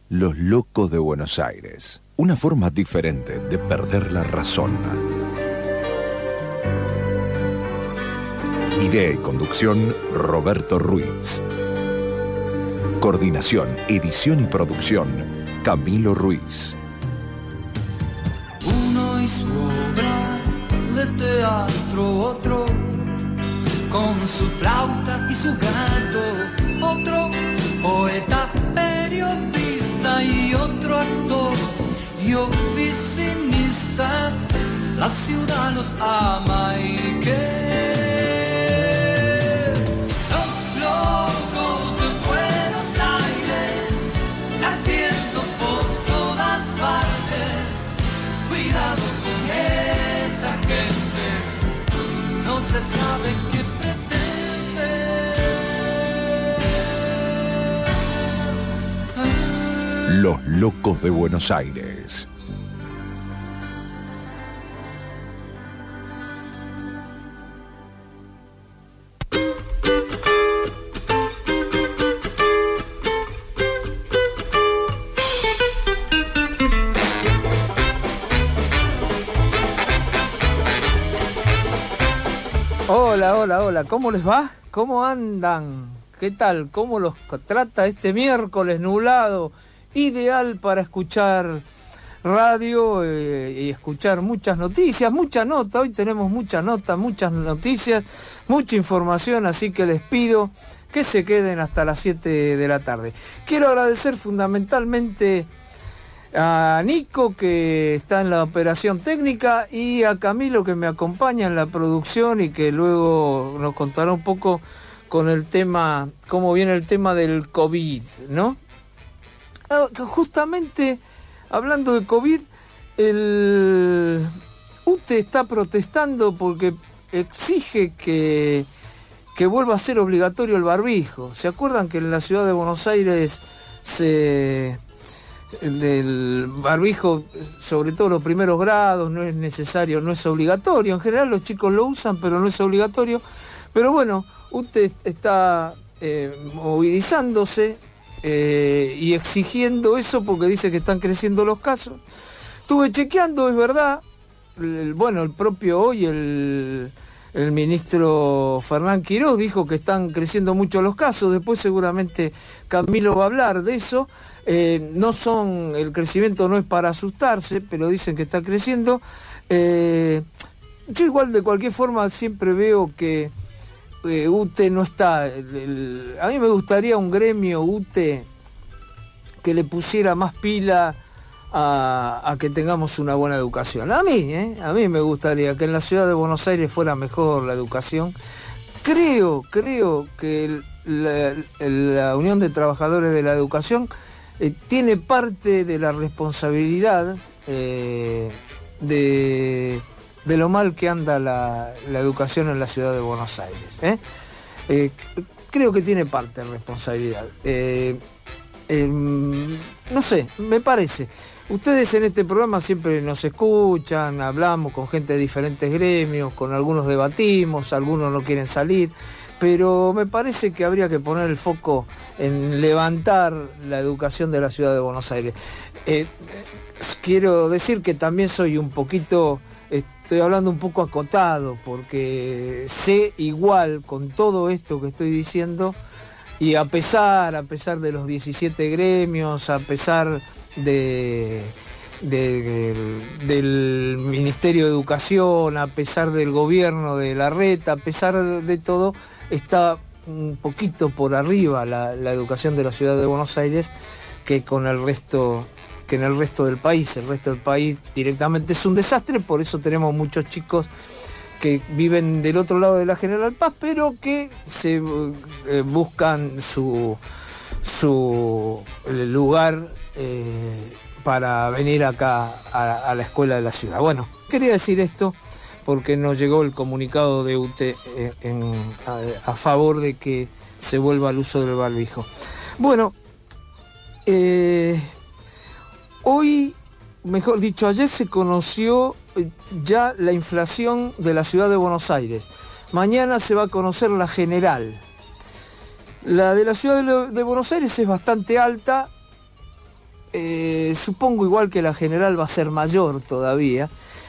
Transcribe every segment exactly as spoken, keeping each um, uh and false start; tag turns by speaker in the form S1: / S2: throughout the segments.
S1: Los locos de Buenos Aires. Una forma diferente de perder la razón. Idea y conducción, Roberto Ruiz. Coordinación, edición y producción, Camilo Ruiz.
S2: Uno y su obra de teatro, otro con su flauta y su gato, otro poeta, periodista y otro actor y oficinista. La ciudad los ama y que los locos de Buenos Aires latiendo por todas partes. Cuidado con esa gente, no se sabe qué pretende.
S1: Los locos de Buenos Aires.
S3: Hola, hola, hola, ¿cómo les va? ¿Cómo andan? ¿Qué tal? ¿Cómo los trata este miércoles nublado? Ideal para escuchar radio eh, y escuchar muchas noticias, mucha nota. Hoy tenemos mucha nota, muchas noticias, mucha información, así que les pido que se queden hasta las siete de la tarde. Quiero agradecer fundamentalmente a Nico, que está en la operación técnica, y a Camilo, que me acompaña en la producción y que luego nos contará un poco con el tema, cómo viene el tema del COVID, ¿no? Justamente hablando de COVID, el U T E está protestando porque exige que, que vuelva a ser obligatorio el barbijo. ¿Se acuerdan que en la ciudad de Buenos Aires se... del barbijo, sobre todo los primeros grados, no es necesario, no es obligatorio? En general los chicos lo usan, pero no es obligatorio. Pero bueno, U T E está eh, movilizándose eh, y exigiendo eso porque dice que están creciendo los casos. Estuve chequeando, es verdad. El, bueno, el propio hoy, el, el ministro Fernán Quirós dijo que están creciendo mucho los casos. Después seguramente Camilo va a hablar de eso. Eh, no son, el crecimiento no es para asustarse, pero dicen que está creciendo. Eh, yo igual de cualquier forma siempre veo que eh, U T E no está. El, el, a mí me gustaría un gremio U T E que le pusiera más pila a, a que tengamos una buena educación. A mí, eh, a mí me gustaría que en la ciudad de Buenos Aires fuera mejor la educación. Creo, creo que el, la, la Unión de Trabajadores de la Educación Eh, tiene parte de la responsabilidad eh, de, de lo mal que anda la, la educación en la ciudad de Buenos Aires. ¿eh? Eh, creo que tiene parte de responsabilidad. Eh, eh, no sé, me parece. Ustedes en este programa siempre nos escuchan, hablamos con gente de diferentes gremios, con algunos debatimos, algunos no quieren salir. Pero me parece que habría que poner el foco en levantar la educación de la ciudad de Buenos Aires. Eh, quiero decir que también soy un poquito, estoy hablando un poco acotado, porque sé igual con todo esto que estoy diciendo, y a pesar, a pesar de los diecisiete gremios, a pesar de... De, de, del Ministerio de Educación, a pesar del gobierno de Larreta, a pesar de todo, está un poquito por arriba la, la educación de la ciudad de Buenos Aires que con el resto, que en el resto del país. El resto del país directamente es un desastre, por eso tenemos muchos chicos que viven del otro lado de la General Paz, pero que se eh, buscan su, su lugar eh, para venir acá a, a la escuela de la ciudad. Bueno, quería decir esto porque nos llegó el comunicado de U T E en, a, a favor de que se vuelva al uso del barbijo. Bueno, eh, hoy, mejor dicho, ayer se conoció ya la inflación de la ciudad de Buenos Aires. Mañana se va a conocer la general. La de la ciudad de, de Buenos Aires es bastante alta. eh, supongo igual que la general va a ser mayor todavía,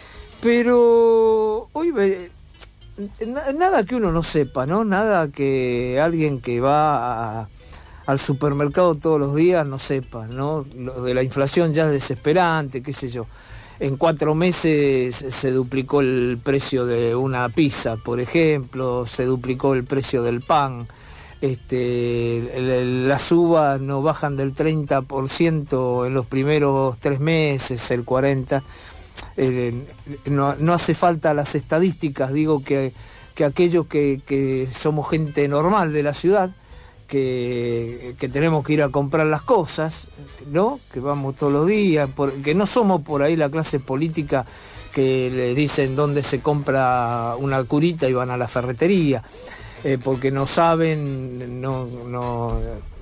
S3: pero hoy ve, nada que uno no sepa, ¿no? Nada que alguien que va a, al supermercado todos los días no sepa, ¿no? Lo de la inflación ya es desesperante, qué sé yo. En cuatro meses se duplicó el precio de una pizza, por ejemplo, se duplicó el precio del pan. Este, el, el, las uvas no bajan del treinta por ciento en los primeros tres meses, el cuarenta por ciento. Eh, no, no hace falta las estadísticas, digo que, que aquellos que, que somos gente normal de la ciudad, que, que tenemos que ir a comprar las cosas, ¿no? Que vamos todos los días, por, que no somos por ahí la clase política que le dicen dónde se compra una curita y van a la ferretería, eh, porque no saben, no, no,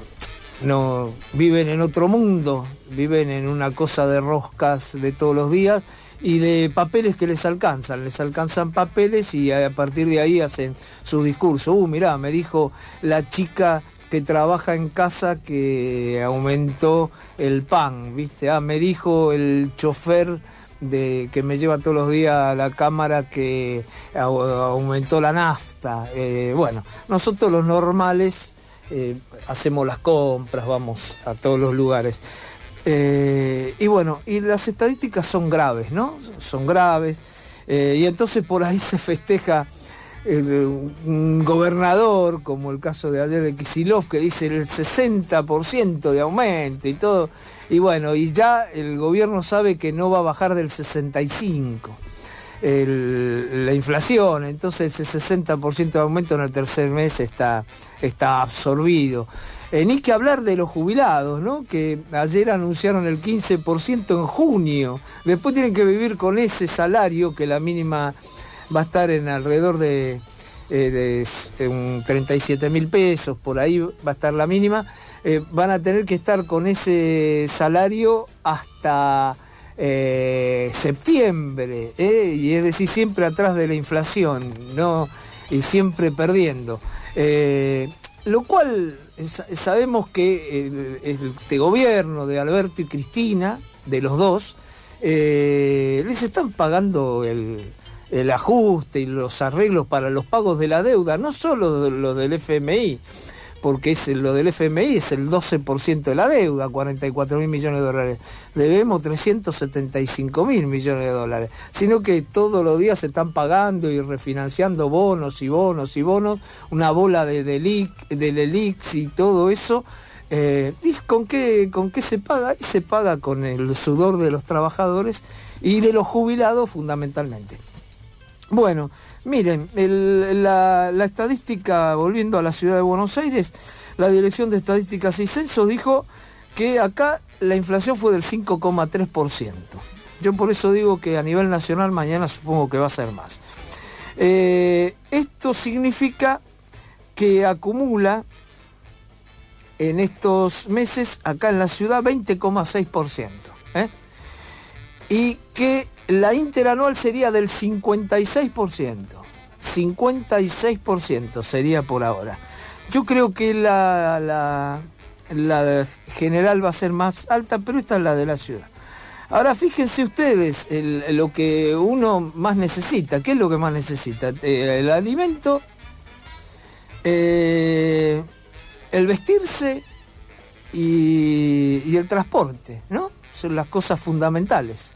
S3: no viven en otro mundo, viven en una cosa de roscas de todos los días y de papeles que les alcanzan, les alcanzan papeles y a partir de ahí hacen su discurso. Uh, mirá, me dijo la chica que trabaja en casa que aumentó el pan, ¿viste? Ah, me dijo el chofer de, que me lleva todos los días a la cámara que aumentó la nafta. Eh, bueno, nosotros los normales eh, hacemos las compras, vamos a todos los lugares. Eh, y bueno, y las estadísticas son graves, ¿no? Son graves. Eh, y entonces por ahí se festeja eh, un gobernador, como el caso de ayer de Kicillof, que dice el sesenta por ciento de aumento y todo. Y bueno, y ya el gobierno sabe que no va a bajar del sesenta y cinco por ciento el, la inflación. Entonces ese sesenta por ciento de aumento en el tercer mes está, está absorbido. Eh, ni que hablar de los jubilados, ¿no? Que ayer anunciaron el quince por ciento en junio. Después tienen que vivir con ese salario, que la mínima va a estar en alrededor de, eh, de un treinta y siete mil pesos, por ahí va a estar la mínima. Eh, van a tener que estar con ese salario hasta eh, septiembre, ¿eh? Y es decir, siempre atrás de la inflación, ¿no? Y siempre perdiendo. Eh, lo cual sabemos que el, este gobierno de Alberto y Cristina, de los dos, eh, les están pagando el, el ajuste y los arreglos para los pagos de la deuda, no solo lo del F M I, porque es lo del F M I es el doce por ciento de la deuda, cuarenta y cuatro mil millones de dólares. Debemos trescientos setenta y cinco mil millones de dólares, sino que todos los días se están pagando y refinanciando bonos y bonos y bonos, una bola de del ELIX y todo eso. Eh, ¿Y con qué, con qué se paga? Y se paga con el sudor de los trabajadores y de los jubilados fundamentalmente. Bueno, miren, el, la, la estadística, volviendo a la ciudad de Buenos Aires, la Dirección de Estadísticas y Censos dijo que acá la inflación fue del cinco coma tres por ciento. Yo por eso digo que a nivel nacional mañana supongo que va a ser más. Eh, esto significa que acumula en estos meses acá en la ciudad veinte coma seis por ciento. ¿eh? Y que la interanual sería del cincuenta y seis por ciento. cincuenta y seis por ciento sería por ahora. Yo creo que la, la, la general va a ser más alta, pero esta es la de la ciudad. Ahora fíjense ustedes el, lo que uno más necesita. ¿Qué es lo que más necesita? El alimento, eh, el vestirse y, y el transporte, ¿no? Son las cosas fundamentales.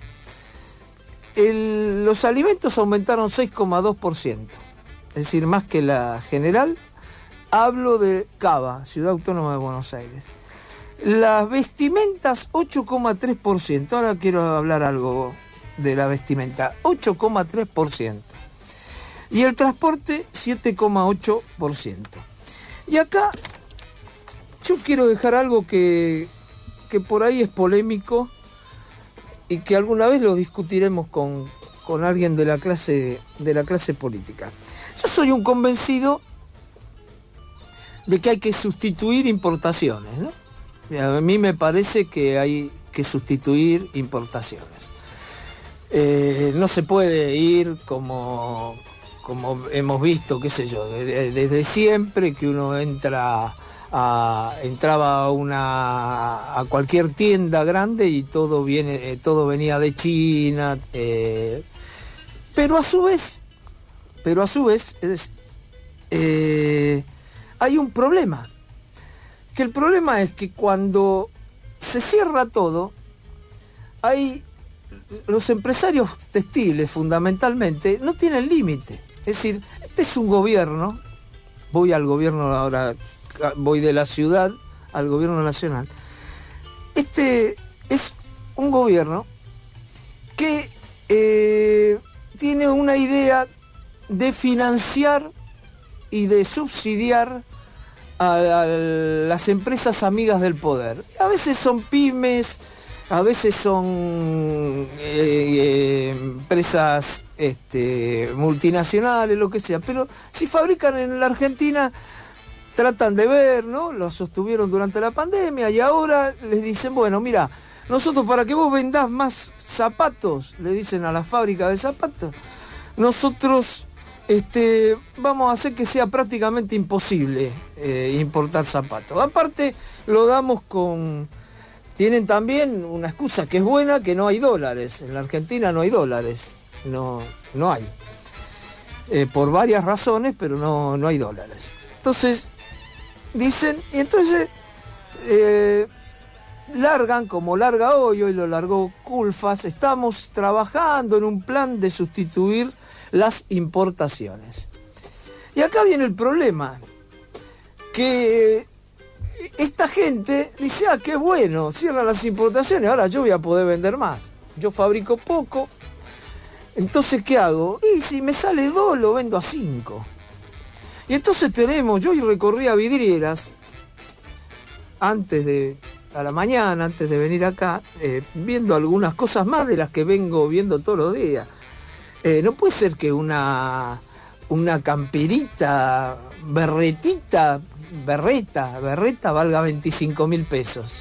S3: El, los alimentos aumentaron seis coma dos por ciento, es decir, más que la general. Hablo de Cava, Ciudad Autónoma de Buenos Aires. Las vestimentas, ocho coma tres por ciento. Ahora quiero hablar algo de la vestimenta. ocho coma tres por ciento. Y el transporte, siete coma ocho por ciento. Y acá yo quiero dejar algo que, que por ahí es polémico, y que alguna vez lo discutiremos con, con alguien de la clase de la clase política. Yo soy un convencido de que hay que sustituir importaciones, ¿no? A mí me parece que hay que sustituir importaciones. Eh, no se puede ir como, como hemos visto, qué sé yo, desde, desde siempre que uno entra a, entraba a, una, a cualquier tienda grande y todo, viene, eh, todo venía de China. Eh, pero a su vez, pero a su vez, es, eh, hay un problema. Que el problema es que cuando se cierra todo, hay los empresarios textiles fundamentalmente no tienen límite. Es decir, este es un gobierno, voy al gobierno ahora, voy de la ciudad al gobierno nacional. Este es un gobierno que eh, tiene una idea de financiar y de subsidiar a, a las empresas amigas del poder. A veces son pymes, a veces son eh, eh, empresas este, multinacionales, lo que sea, pero si fabrican en la Argentina, tratan de ver, ¿no? Lo sostuvieron durante la pandemia y ahora les dicen, bueno, mira, nosotros para que vos vendás más zapatos, le dicen a la fábrica de zapatos, nosotros este, vamos a hacer que sea prácticamente imposible eh, importar zapatos. Aparte, lo damos con... Tienen también una excusa que es buena, que no hay dólares. En la Argentina no hay dólares, no, no hay. Eh, por varias razones, pero no, no hay dólares. Entonces, dicen, y entonces eh, largan, como larga hoy, hoy lo largó Culfas, estamos trabajando en un plan de sustituir las importaciones. Y acá viene el problema, que esta gente dice, ah, qué bueno, cierran las importaciones, ahora yo voy a poder vender más. Yo fabrico poco, entonces ¿qué hago? Y si me sale dos, lo vendo a cinco. Y entonces tenemos, yo hoy recorrí a vidrieras, antes de, a la mañana, antes de venir acá, eh, viendo algunas cosas más de las que vengo viendo todos los días. Eh, no puede ser que una, una camperita, berretita, berreta, berreta valga veinticinco mil pesos.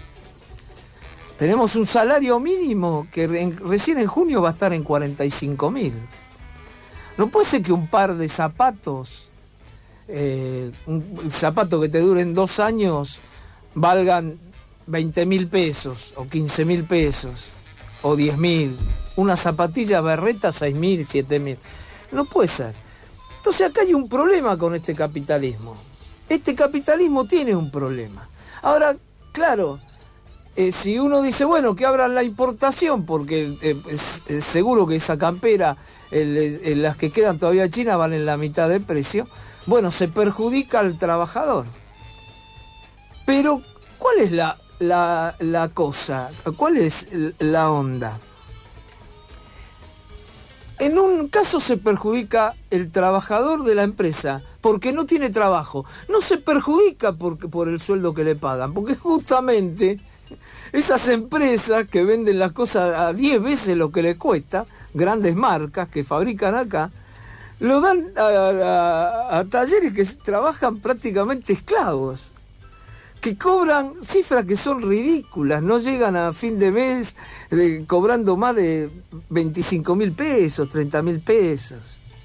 S3: Tenemos un salario mínimo que en, recién en junio va a estar en cuarenta y cinco mil. No puede ser que un par de zapatos, eh, un zapato que te duren dos años, valgan veinte mil pesos o quince mil pesos o diez mil. Una zapatilla berreta seis mil, siete mil. No puede ser. Entonces acá hay un problema con este capitalismo. Este capitalismo tiene un problema. Ahora, claro, eh, si uno dice, bueno, que abran la importación, porque eh, es, es seguro que esa campera, el, el, las que quedan todavía en China, valen la mitad del precio, bueno, se perjudica al trabajador. Pero, ¿cuál es la, la, la cosa? ¿Cuál es la onda? En un caso se perjudica el trabajador de la empresa porque no tiene trabajo. No se perjudica por, por el sueldo que le pagan, porque justamente esas empresas que venden las cosas a diez veces lo que les cuesta, grandes marcas que fabrican acá, lo dan a, a, a talleres que trabajan prácticamente esclavos, que cobran cifras que son ridículas, no llegan a fin de mes eh, cobrando más de veinticinco mil pesos, treinta mil pesos.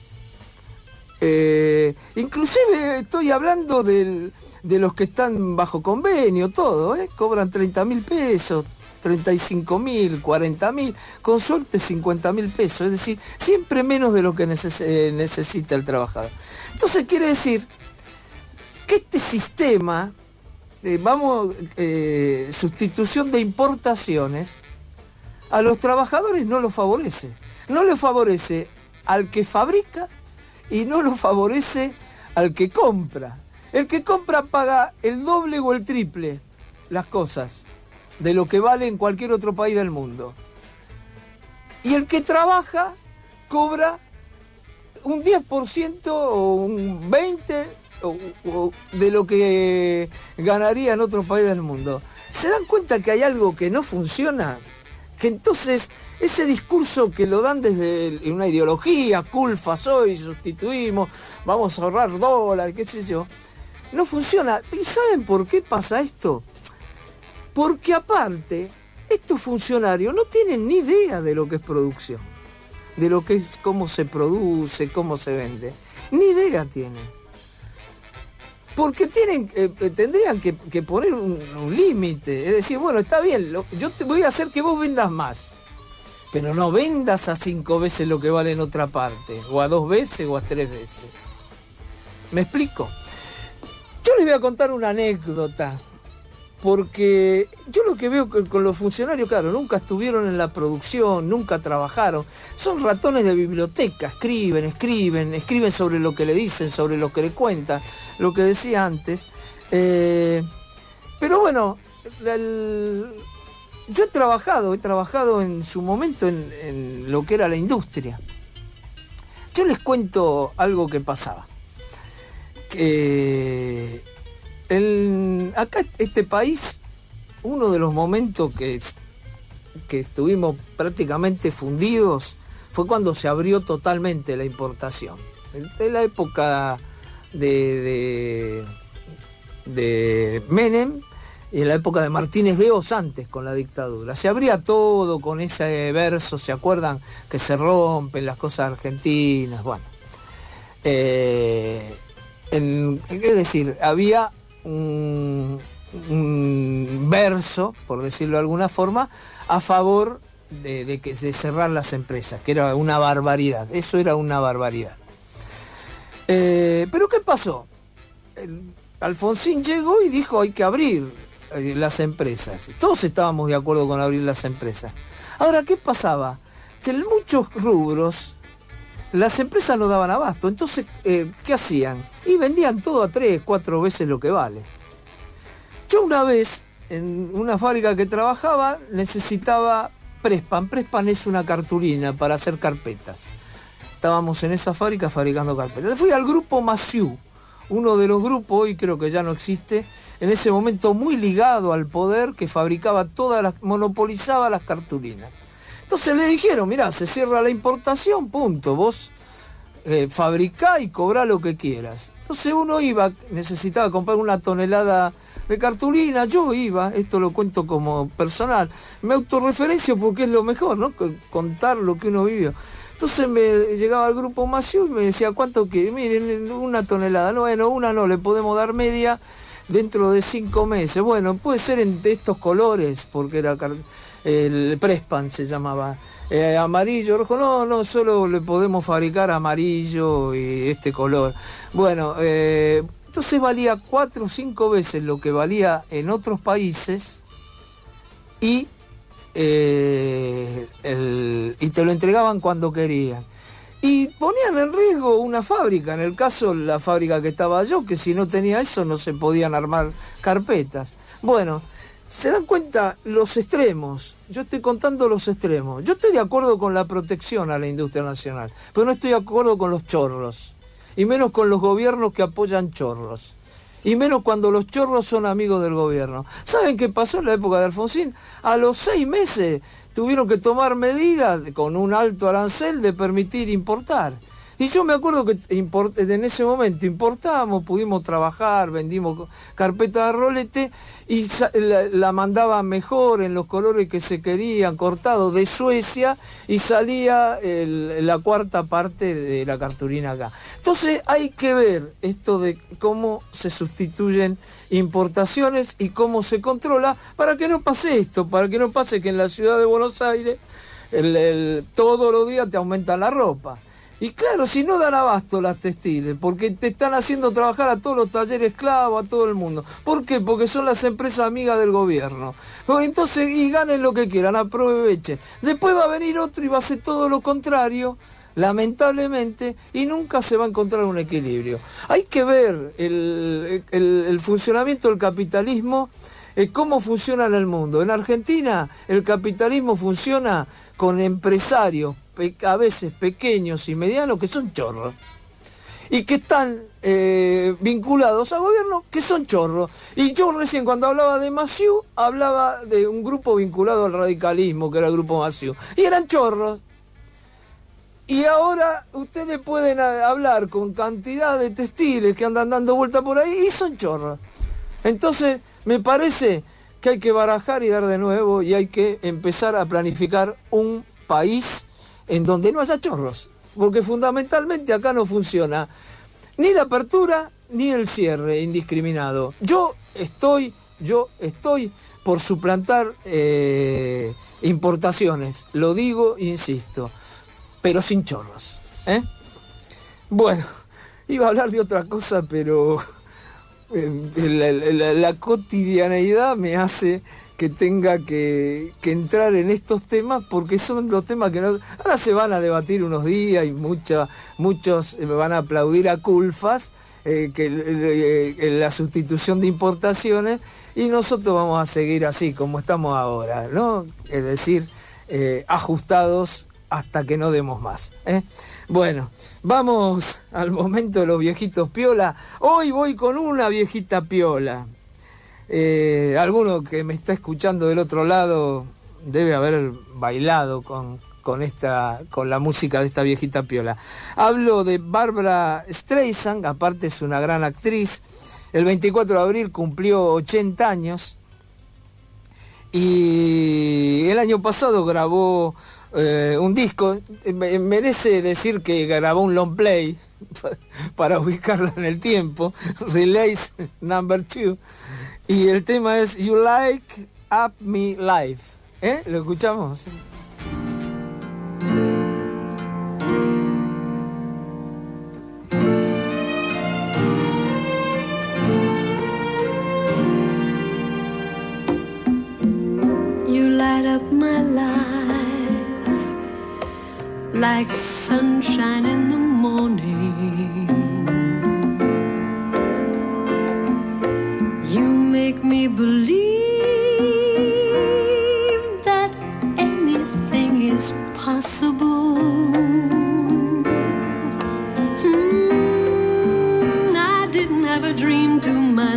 S3: Eh, inclusive estoy hablando del, de los que están bajo convenio, todo, ¿eh? Cobran treinta mil pesos, treinta y cinco mil, cuarenta mil, con suerte cincuenta mil pesos, es decir, siempre menos de lo que neces eh, necesita el trabajador. Entonces quiere decir que este sistema... Eh, vamos, eh, sustitución de importaciones, a los trabajadores no lo favorece. No le favorece al que fabrica y no lo favorece al que compra. El que compra paga el doble o el triple las cosas de lo que vale en cualquier otro país del mundo. Y el que trabaja cobra un diez por ciento o un veinte por ciento de lo que ganaría en otro país del mundo. ¿Se dan cuenta que hay algo que no funciona? Que entonces ese discurso que lo dan desde una ideología, Culfas hoy, sustituimos, vamos a ahorrar dólares, qué sé yo, no funciona. ¿Y saben por qué pasa esto? Porque aparte, estos funcionarios no tienen ni idea de lo que es producción, de lo que es cómo se produce, cómo se vende. Ni idea tienen. porque tienen, eh, tendrían que, que poner un, un límite. Es decir, bueno, está bien, lo, yo te voy a hacer que vos vendas más, pero no vendas a cinco veces lo que vale en otra parte, o a dos veces o a tres veces. ¿Me explico? Yo les voy a contar una anécdota, porque yo lo que veo con los funcionarios, claro, nunca estuvieron en la producción, nunca trabajaron, son ratones de biblioteca, escriben, escriben, escriben sobre lo que le dicen, sobre lo que le cuentan, lo que decía antes. Eh, pero bueno, el, yo he trabajado, he trabajado en su momento en, en lo que era la industria. Yo les cuento algo que pasaba. Que el, acá este país, uno de los momentos que, que estuvimos prácticamente fundidos fue cuando se abrió totalmente la importación. En la época de, de, de Menem y en la época de Martínez de Hoz, antes con la dictadura. Se abría todo con ese verso, ¿se acuerdan? Que se rompen las cosas argentinas, bueno. Eh, en, es decir, había un, un verso, por decirlo de alguna forma, a favor de, de, que, de cerrar las empresas, que era una barbaridad, eso era una barbaridad. Eh, pero ¿qué pasó? El, Alfonsín llegó y dijo hay que abrir eh, las empresas. Todos estábamos de acuerdo con abrir las empresas. Ahora, ¿qué pasaba? Que en muchos rubros las empresas no daban abasto. Entonces, eh, ¿qué hacían? Y vendían todo a tres, cuatro veces lo que vale. Yo una vez, en una fábrica que trabajaba, necesitaba Prespan. Prespan es una cartulina para hacer carpetas. Estábamos en esa fábrica fabricando carpetas. Fui al grupo Maciú, uno de los grupos, hoy creo que ya no existe, en ese momento muy ligado al poder, que fabricaba todas las, monopolizaba las cartulinas. Entonces le dijeron, mirá, se cierra la importación, punto, vos eh, fabricá y cobrá lo que quieras. Entonces uno iba, necesitaba comprar una tonelada de cartulina, yo iba, esto lo cuento como personal, me autorreferencio porque es lo mejor, ¿no? Contar lo que uno vivió. Entonces me llegaba al grupo Maciú y me decía, ¿cuánto quiere? Miren, una tonelada, no, bueno, una no, le podemos dar media dentro de cinco meses. Bueno, puede ser en, de estos colores, porque era el Prespan se llamaba, eh, amarillo, rojo, no, no, solo le podemos fabricar amarillo y este color. Bueno, eh, entonces valía cuatro o cinco veces lo que valía en otros países y, eh, el, y te lo entregaban cuando querían. Y ponían en riesgo una fábrica, en el caso la fábrica que estaba yo, que si no tenía eso no se podían armar carpetas. Bueno, se dan cuenta los extremos, yo estoy contando los extremos. Yo estoy de acuerdo con la protección a la industria nacional, pero no estoy de acuerdo con los chorros, y menos con los gobiernos que apoyan chorros, y menos cuando los chorros son amigos del gobierno. ¿Saben qué pasó en la época de Alfonsín? A los seis meses tuvieron que tomar medidas con un alto arancel de permitir importar. Y yo me acuerdo que import, en ese momento importábamos, pudimos trabajar, vendimos carpeta de rolete y la, la mandaban mejor en los colores que se querían, cortado de Suecia, y salía el, la cuarta parte de la cartulina acá. Entonces hay que ver esto de cómo se sustituyen importaciones y cómo se controla para que no pase esto, para que no pase que en la ciudad de Buenos Aires el, el, todos los días te aumentan la ropa. Y claro, si no dan abasto las textiles, porque te están haciendo trabajar a todos los talleres esclavos, a todo el mundo. ¿Por qué? Porque son las empresas amigas del gobierno. Entonces, y ganen lo que quieran, aprovechen. Después va a venir otro y va a hacer todo lo contrario, lamentablemente, y nunca se va a encontrar un equilibrio. Hay que ver el, el, el funcionamiento del capitalismo, eh, cómo funciona en el mundo. En Argentina el capitalismo funciona con empresarios, a veces pequeños y medianos, que son chorros y que están eh, vinculados al gobierno, que son chorros. Y yo recién cuando hablaba de Maciú hablaba de un grupo vinculado al radicalismo, que era el grupo Maciú, y eran chorros. Y ahora ustedes pueden hablar con cantidad de textiles que andan dando vuelta por ahí y son chorros. Entonces me parece que hay que barajar y dar de nuevo, y hay que empezar a planificar un país en donde no haya chorros, porque fundamentalmente acá no funciona Ni la apertura ni el cierre indiscriminado. Yo estoy, yo estoy por suplantar eh, importaciones. Lo digo, insisto, pero sin chorros. ¿eh? Bueno, iba a hablar de otra cosa, pero eh, la, la, la cotidianeidad me hace que tenga que, que entrar en estos temas, porque son los temas que no, ahora se van a debatir unos días y mucha, muchos van a aplaudir a Culfas, eh, que eh, eh, la sustitución de importaciones, y nosotros vamos a seguir así como estamos ahora, ¿no? Es decir, eh, ajustados hasta que no demos más. ¿eh? Bueno, vamos al momento de los viejitos piola. Hoy voy con una viejita piola. Eh, alguno que me está escuchando del otro lado debe haber bailado con, con, esta, con la música de esta viejita piola. Hablo de Barbra Streisand, aparte es una gran actriz. El veinticuatro de abril cumplió ochenta años y el año pasado grabó eh, un disco. Merece decir que grabó un long play para ubicarla en el tiempo, Relays number two. Y el tema es You Like Up Me Life. ¿Eh? ¿Lo escuchamos?
S4: You light up my life like sunshine in the morning. Make me believe that anything is possible. Hmm, I didn't have a dream to my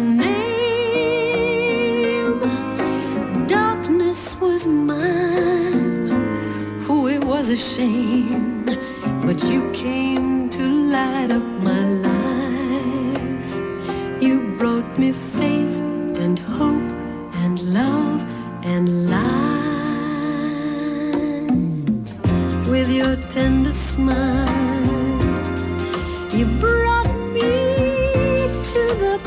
S4: name. Darkness was mine. Oh, it was a shame, but you came to light up my life. You brought me faith and hope and love and light. With your tender smile, you brought me to the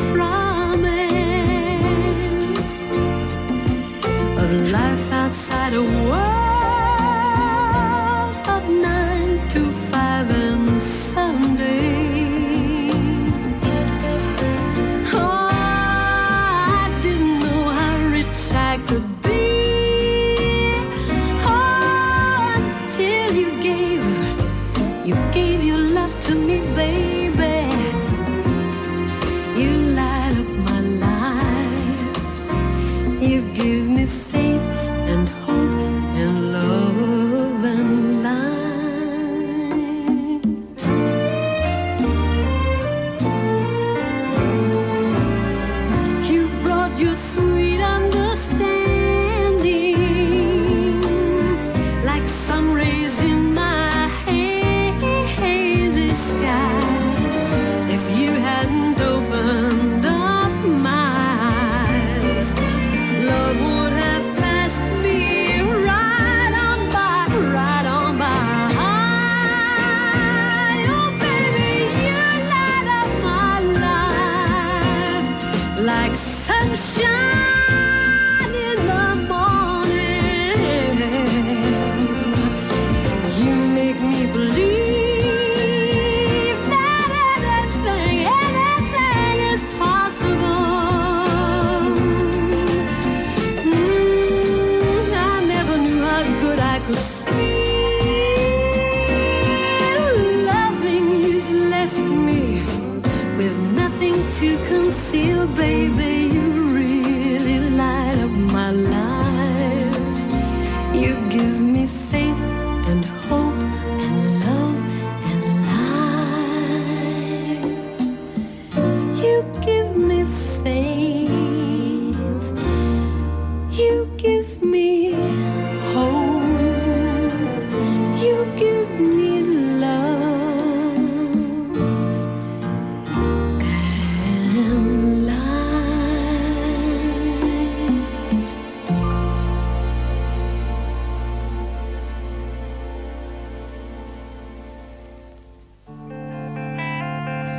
S4: promise of life outside a world of nine to five and Sunday. I could be, oh, until you gave, you gave your love to me, baby. You light up my life. You give me faith and hope and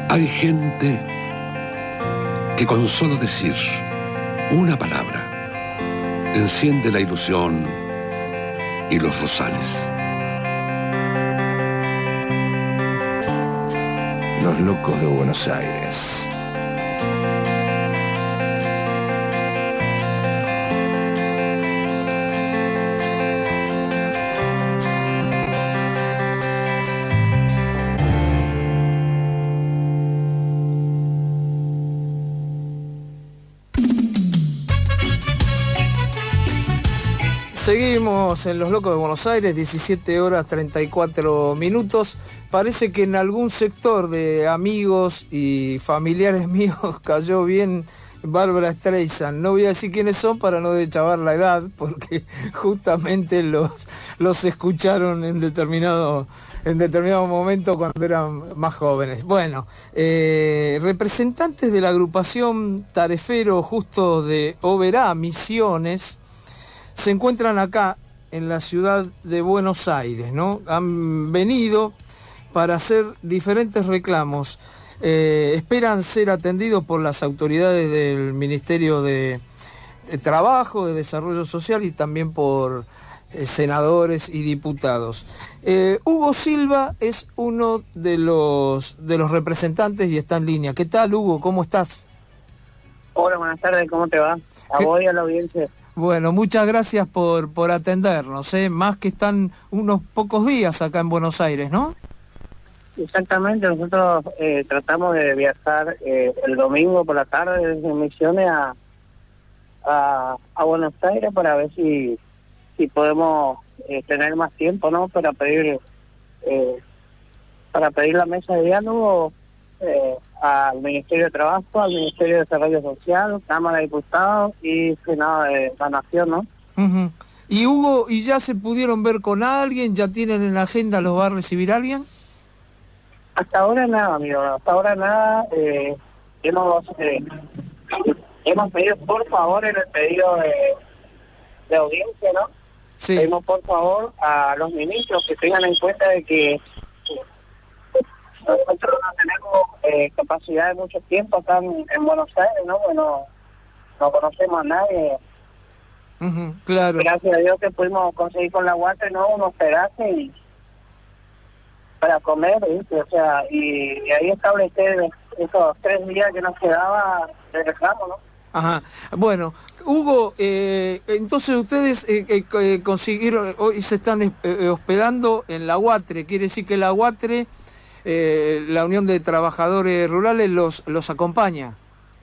S5: Hay gente que con solo decir una palabra enciende la ilusión y los rosales.
S1: Los locos de Buenos Aires.
S3: Seguimos en Los Locos de Buenos Aires, diecisiete horas treinta y cuatro minutos. Parece que en algún sector de amigos y familiares míos cayó bien Bárbara Streisand. No voy a decir quiénes son para no deschavar la edad, porque justamente los, los escucharon en determinado, en determinado momento cuando eran más jóvenes. Bueno, eh, representantes de la agrupación Tarefero Justo de Oberá, Misiones, se encuentran acá en la ciudad de Buenos Aires, ¿no? Han venido para hacer diferentes reclamos. Eh, esperan ser atendidos por las autoridades del Ministerio de, de Trabajo, de Desarrollo Social y también por eh, senadores y diputados. Eh, Hugo Silva es uno de los, de los representantes y está en línea. ¿Qué tal, Hugo? ¿Cómo estás?
S6: Hola, buenas tardes, ¿cómo te va? A vos y a la audiencia.
S3: Bueno, muchas gracias por, por atendernos, ¿eh? Más que están unos pocos días acá en Buenos Aires, ¿no?
S6: Exactamente, nosotros eh, tratamos de viajar eh, el domingo por la tarde desde Misiones a, a, a Buenos Aires para ver si, si podemos eh, tener más tiempo, ¿no? Para pedir eh, para pedir la mesa de diálogo eh, al Ministerio de Trabajo, al Ministerio de Desarrollo Social, Cámara de Diputados y Senado de la Nación, ¿no?
S3: Uh-huh. Y Hugo, ¿y ya se pudieron ver con alguien? ¿Ya tienen en la agenda, los va a recibir alguien?
S6: Hasta ahora nada, amigo, hasta ahora nada. Eh, hemos eh, hemos pedido por favor en el pedido de, de audiencia, ¿no?
S3: Sí.
S6: Pedimos por favor a los ministros que tengan en cuenta de que nosotros no tenemos eh, capacidad de mucho tiempo acá en, en Buenos Aires, ¿no? Bueno, no conocemos a nadie.
S3: Uh-huh, claro.
S6: Gracias a Dios que pudimos conseguir con la U A T, ¿no? Unos pedazos y para comer, ¿viste? O sea, y, y ahí establecer esos tres días que nos quedaba de reclamo, ¿no?
S3: Ajá. Bueno, Hugo, eh, entonces ustedes eh, eh, consiguieron, hoy se están eh, hospedando en la UATRE, quiere decir que la UATRE, eh, la Unión de Trabajadores Rurales, los los acompaña.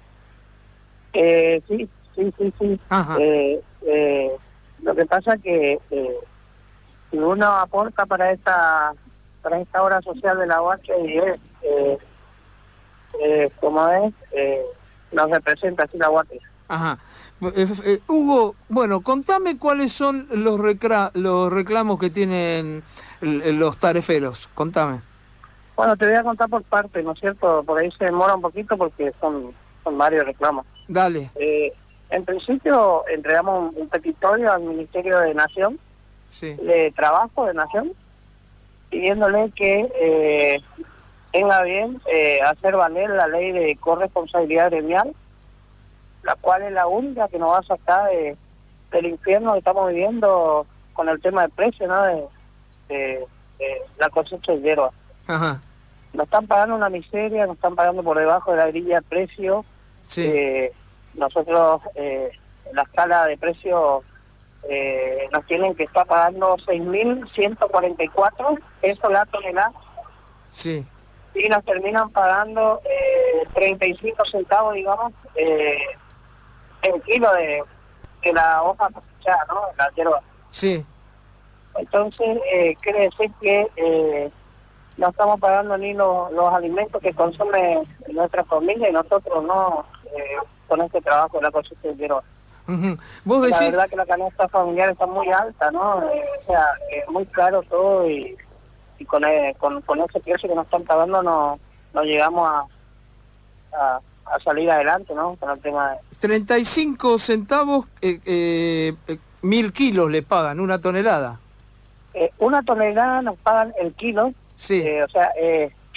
S6: Eh, sí, sí, sí, sí.
S3: Ajá.
S6: Eh, eh, lo que pasa es que eh, si uno aporta para esta para esta obra social de la U A C y es, eh, eh, como es, eh, nos representa así la U A C.
S3: Ajá. Eh, eh, Hugo, bueno, contame cuáles son los, recra los reclamos que tienen los tareferos, contame.
S6: Bueno, te voy a contar por parte, ¿no es cierto? Por ahí se demora un poquito porque son, son varios reclamos.
S3: Dale.
S6: Eh, en principio entregamos un, un petitorio al Ministerio de Nación,
S3: sí.
S6: de Trabajo de Nación, pidiéndole que eh, tenga bien eh, hacer valer la ley de corresponsabilidad gremial, la cual es la única que nos va a sacar de, del infierno que estamos viviendo con el tema del precio, ¿no? De, de, de la cosecha de hierba.
S3: Ajá.
S6: Nos están pagando una miseria, nos están pagando por debajo de la grilla de precio.
S3: Sí.
S6: Eh, nosotros, eh, la escala de precio eh, nos tienen que estar pagando seis mil ciento cuarenta y cuatro pesos la tonelada.
S3: Sí.
S6: Y nos terminan pagando eh, treinta y cinco centavos, digamos, eh, en kilo de, de la hoja cosechada, ¿no? La hierba.
S3: Sí.
S6: Entonces, eh, quiere decir que eh, no estamos pagando ni los, los alimentos que consume nuestra familia y nosotros no eh, con este trabajo de la cosecha de hierba.
S3: Uh-huh. Vos decís...
S6: La verdad que la canasta familiar está muy alta, ¿no? Eh, o sea, es muy caro todo y, y con, eh, con con ese precio que nos están pagando no, no llegamos a, a, a salir adelante, ¿no? Con el tema de...
S3: treinta y cinco centavos, eh, eh, eh, mil kilos le pagan, una tonelada.
S6: Eh, una tonelada nos pagan el kilo.
S3: Sí.
S6: Eh, o sea, eh,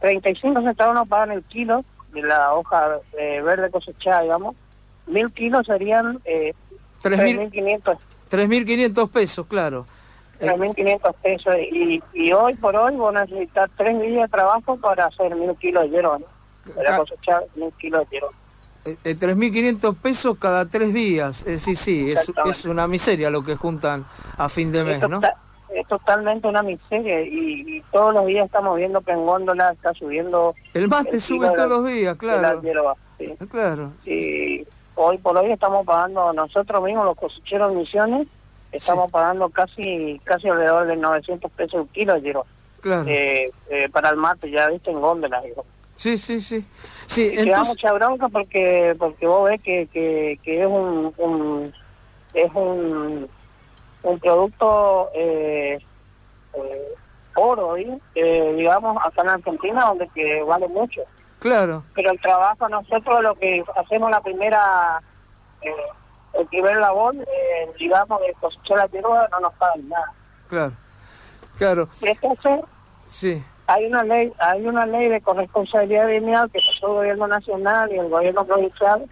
S6: treinta y cinco centavos nos pagan el kilo de la hoja eh, verde cosechada, digamos. Mil kilos serían eh, tres mil quinientos.
S3: tres mil quinientos pesos, claro.
S6: tres mil quinientos pesos. Y, y hoy por hoy vos necesitas tres días de trabajo para hacer mil kilos de hierba, ¿no? Para cosechar mil kilos de hierba.
S3: Eh, tres mil quinientos pesos cada tres días. Eh, sí, sí, es, es una miseria lo que juntan a fin de mes,
S6: es
S3: ¿no?
S6: Total, es totalmente una miseria y, y todos los días estamos viendo que en góndola está subiendo...
S3: El mate
S6: el
S3: sube todos los días, claro.
S6: Hierba, sí.
S3: Claro.
S6: Y hoy por hoy estamos pagando, nosotros mismos los cosecheros de Misiones, estamos sí. pagando casi casi alrededor de novecientos pesos el kilo de hierba.
S3: Claro.
S6: Eh, eh, para el mate, ya viste, en góndola, digo.
S3: Sí, sí, sí. sí
S6: y entonces... da mucha bronca porque porque vos ves que, que, que es un, un es un, un producto eh, eh, oro, ¿sí? eh, digamos, acá en Argentina, donde que vale mucho.
S3: Claro.
S6: Pero el trabajo, nosotros lo que hacemos la primera, eh, el primer labor, eh, digamos, de cosechar la tierra, no nos pagan nada.
S3: Claro, claro.
S6: Y entonces...
S3: Sí.
S6: Hay una ley, hay una ley de corresponsabilidad lineal que pasó el gobierno nacional y el gobierno provincial,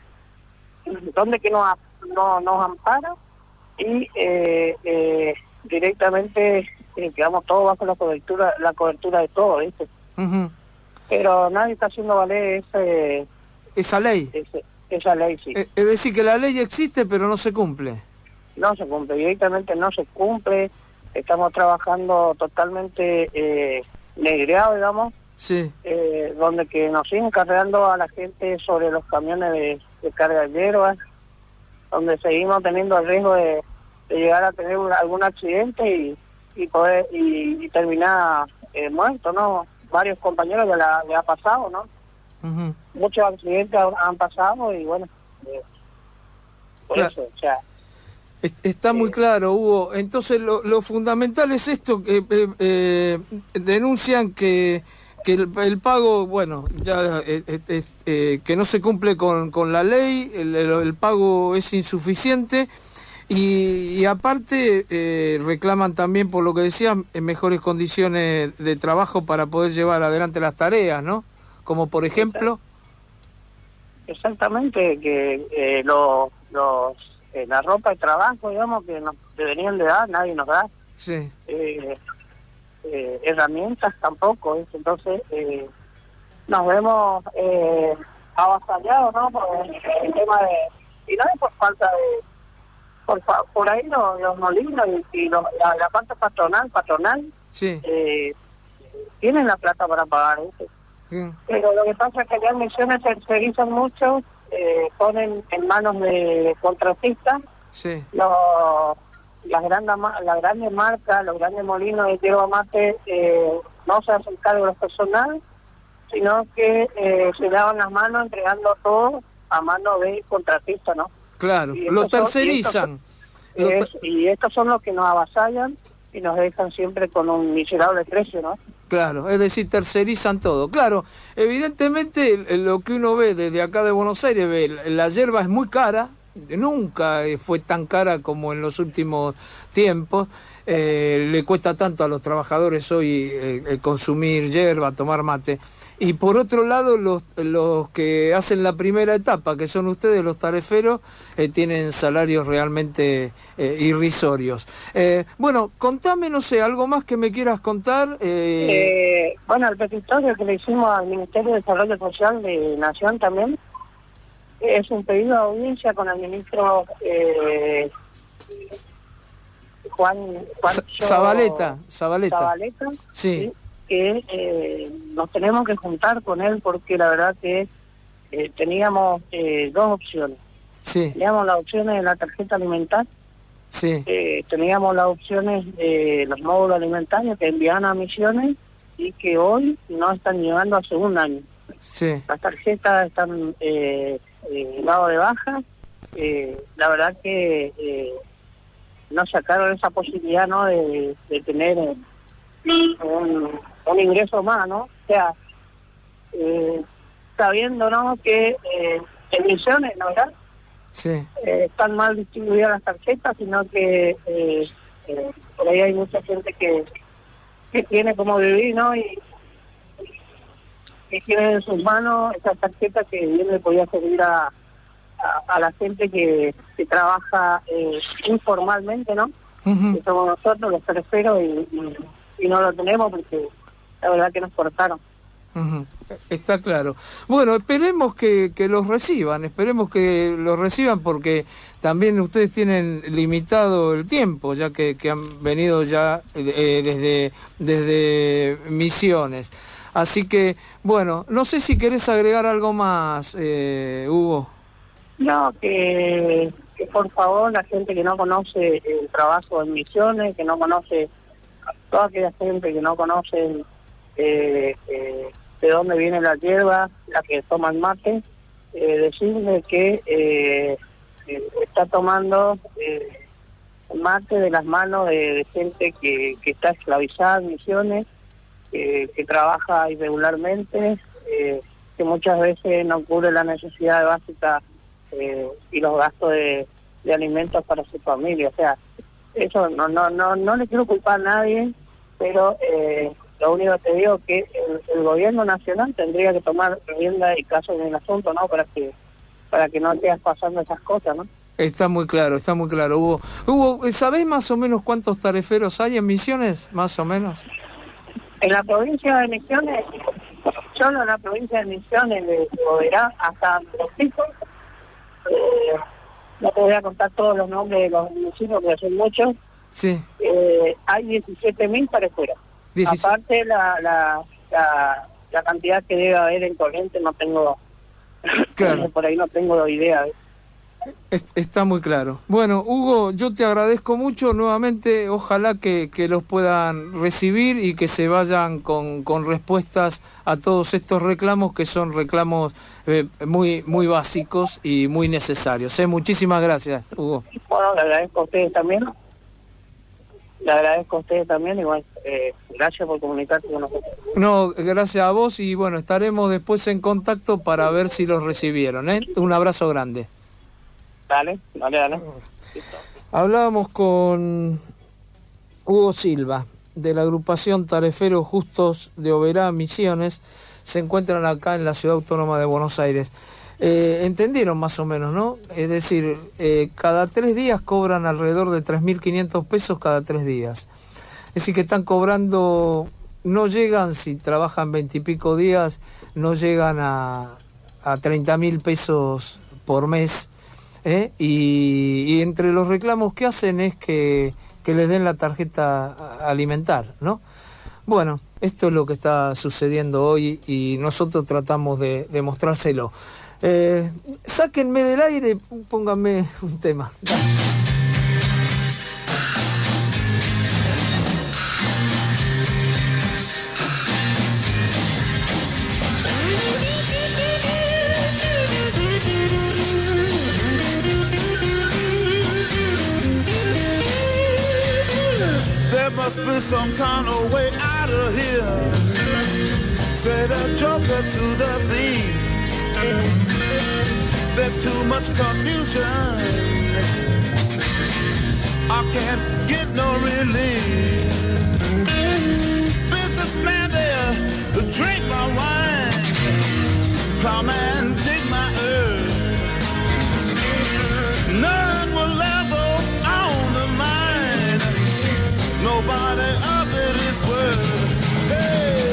S6: donde que nos, no, nos ampara y eh, eh, directamente eh, quedamos todos bajo la cobertura, la cobertura de todo, ¿viste?
S3: Uh-huh.
S6: Pero nadie está haciendo valer ese,
S3: esa ley.
S6: Ese, esa ley, sí.
S3: Es decir, que la ley existe, pero no se cumple.
S6: No se cumple, directamente no se cumple. Estamos trabajando totalmente eh, negreado, digamos,
S3: sí.
S6: eh, donde que nos siguen cargando a la gente sobre los camiones de, de carga de hierbas, donde seguimos teniendo el riesgo de, de llegar a tener un, algún accidente y, y poder y, y terminar eh, muerto, ¿no? Varios compañeros ya la, le ha pasado, ¿no? Uh-huh. Muchos accidentes han, han pasado y bueno, eh, por claro. eso, o sea...
S3: Está muy claro, Hugo. Entonces, lo, lo fundamental es esto, que eh, eh, denuncian que, que el, el pago, bueno, ya eh, eh, eh, que no se cumple con, con la ley, el, el, el pago es insuficiente y, y aparte eh, reclaman también, por lo que decían, en mejores condiciones de trabajo para poder llevar adelante las tareas, ¿no? Como por ejemplo...
S6: Exactamente, que eh, los... los Eh, la ropa de trabajo, digamos, que nos deberían de dar, nadie nos da.
S3: Sí.
S6: Eh, eh, herramientas tampoco, ¿sí? Entonces eh, nos vemos eh, avasallados, ¿no? Por el, el tema de... Y no es por falta de... Por, por ahí los, los molinos y, y los, la, la parte patronal, patronal,
S3: sí.
S6: eh, tienen la plata para pagar, ¿sí? Sí. Pero lo que pasa es que las misiones se tercerizan mucho. Eh, ponen en manos de contratistas
S3: sí.
S6: los, las, grandes, las grandes marcas, los grandes molinos de hierba mate eh, no se hacen cargo de los personal, sino que eh, se lavan las manos entregando todo a mano de contratistas, ¿no?
S3: Claro, lo tercerizan.
S6: Son, y, estos, es, y estos son los que nos avasallan y nos dejan siempre con un miserable precio, ¿no?
S3: Claro, es decir, tercerizan todo. Claro, evidentemente lo que uno ve desde acá de Buenos Aires, ve, la hierba es muy cara, nunca fue tan cara como en los últimos tiempos, eh, le cuesta tanto a los trabajadores hoy eh, eh, consumir hierba, tomar mate. Y por otro lado, los, los que hacen la primera etapa, que son ustedes, los tareferos, eh, tienen salarios realmente eh, irrisorios. Eh, bueno, contame, no sé, algo más que me quieras contar.
S6: Eh... Eh, bueno, el petitorio que le hicimos al Ministerio de Desarrollo Social de Nación también, es un pedido de audiencia con el ministro eh, Juan... Juan
S3: Zabaleta, Zabaleta.
S6: Zabaleta,
S3: sí.
S6: ¿sí? que eh, nos tenemos que juntar con él porque la verdad que eh, teníamos eh, dos opciones.
S3: Sí.
S6: Teníamos las opciones de la tarjeta alimentaria,
S3: sí.
S6: eh, teníamos las opciones de los módulos alimentarios que envían a Misiones y que hoy no están llegando hace un año.
S3: Sí.
S6: Las tarjetas están eh, eh, dado de baja. Eh, la verdad que eh, no sacaron esa posibilidad, ¿no? de, de tener eh, un, un ingreso más, ¿no? O sea, eh, sabiendo, ¿no? que eh, en Misiones, ¿no verdad?
S3: Sí.
S6: Eh, están mal distribuidas las tarjetas, sino que eh, eh, por ahí hay mucha gente que, que tiene como vivir, ¿no? Y, que tienen en sus manos esa tarjeta que bien le podía servir a, a, a la gente que, que trabaja eh, informalmente, ¿no?
S3: Uh-huh.
S6: Que somos nosotros los terceros y, y, y no lo tenemos porque la verdad que nos cortaron.
S3: Uh-huh. Está claro. Bueno, esperemos que, que los reciban, esperemos que los reciban porque también ustedes tienen limitado el tiempo, ya que, que han venido ya eh, desde, desde Misiones. Así que, bueno, no sé si querés agregar algo más, eh, Hugo.
S6: No, que, que por favor la gente que no conoce el trabajo en Misiones, que no conoce, toda aquella gente que no conoce eh, eh, de dónde viene la hierba, la que toma el mate, eh, decirle que eh, eh, está tomando eh, mate de las manos de, de gente que, que está esclavizada en Misiones, eh, que trabaja irregularmente, eh, que muchas veces no cubre la necesidad básica eh, y los gastos de, de alimentos para su familia. O sea, eso no no no no le quiero culpar a nadie, pero eh, lo único que te digo es que el, el gobierno nacional tendría que tomar rienda y caso en el asunto, ¿no? Para que para que no estés pasando esas cosas, ¿no?
S3: Está muy claro, está muy claro, Hugo. Hugo, ¿sabés más o menos cuántos tariferos hay en Misiones? Más o menos.
S6: En la provincia de Misiones, solo en la provincia de Misiones de Oberá hasta los hijos, eh, no te voy a contar todos los nombres de los municipios, porque son muchos. Sí. Eh, hay diecisiete mil parejueros. diecisiete. Aparte la, la, la, la cantidad que debe haber en Corrientes, no tengo, claro. Por ahí no tengo idea.
S3: Está muy claro. Bueno, Hugo, yo te agradezco mucho nuevamente, ojalá que, que los puedan recibir y que se vayan con, con respuestas a todos estos reclamos que son reclamos eh, muy muy básicos y muy necesarios. ¿eh? Muchísimas gracias, Hugo.
S6: Bueno, le agradezco a ustedes también. Le agradezco a ustedes también y bueno, eh, gracias por comunicarse con nosotros.
S3: No, gracias a vos y bueno, estaremos después en contacto para ver si los recibieron. ¿eh? Un abrazo grande.
S6: Dale, dale, dale.
S3: Hablábamos con Hugo Silva, de la agrupación Tareferos Justos de Oberá, Misiones. Se encuentran acá en la Ciudad Autónoma de Buenos Aires. Eh, entendieron más o menos, ¿no? Es decir, eh, cada tres días cobran alrededor de tres mil quinientos pesos cada tres días. Es decir, que están cobrando, no llegan, si trabajan veintipico días, no llegan a, a treinta mil pesos por mes. ¿Eh? Y, y entre los reclamos que hacen es que, que les den la tarjeta alimentar, ¿no? Bueno, esto es lo que está sucediendo hoy y nosotros tratamos de, de mostrárselo. Eh, sáquenme del aire, pónganme un tema.
S7: There must be some kind of way out of here. Say the joker to the thief. There's too much confusion. I can't get no relief. Businessman there, drink my wine. Plowman, dig my earth. None will level on the mine. Nobody of it is worth. Hey.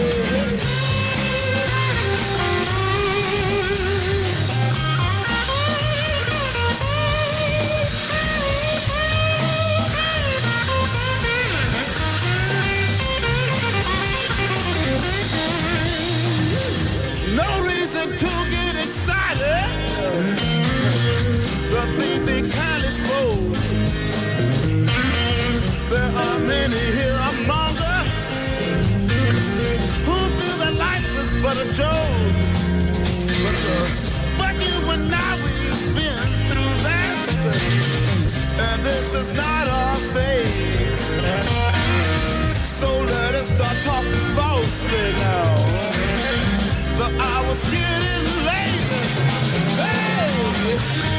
S7: No reason to get excited. The thing they kind of slow. There are many here among us who feel that life is but a joke. But, uh, but you and I, we've been through that. And this is not our fate. So let us start talking falsely now. The hour's getting late. Hey!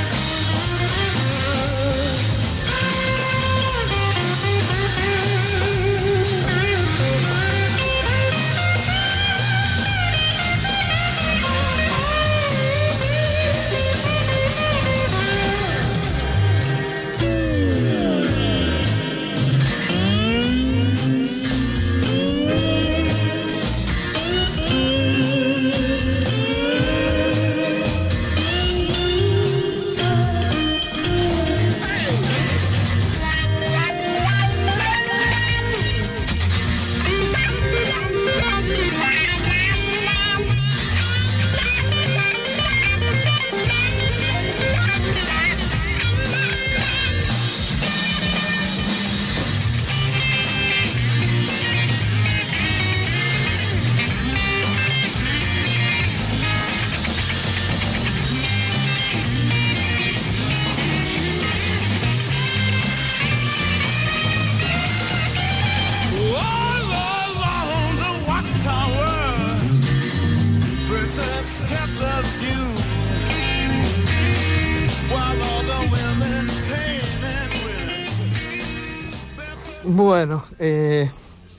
S3: Bueno, eh,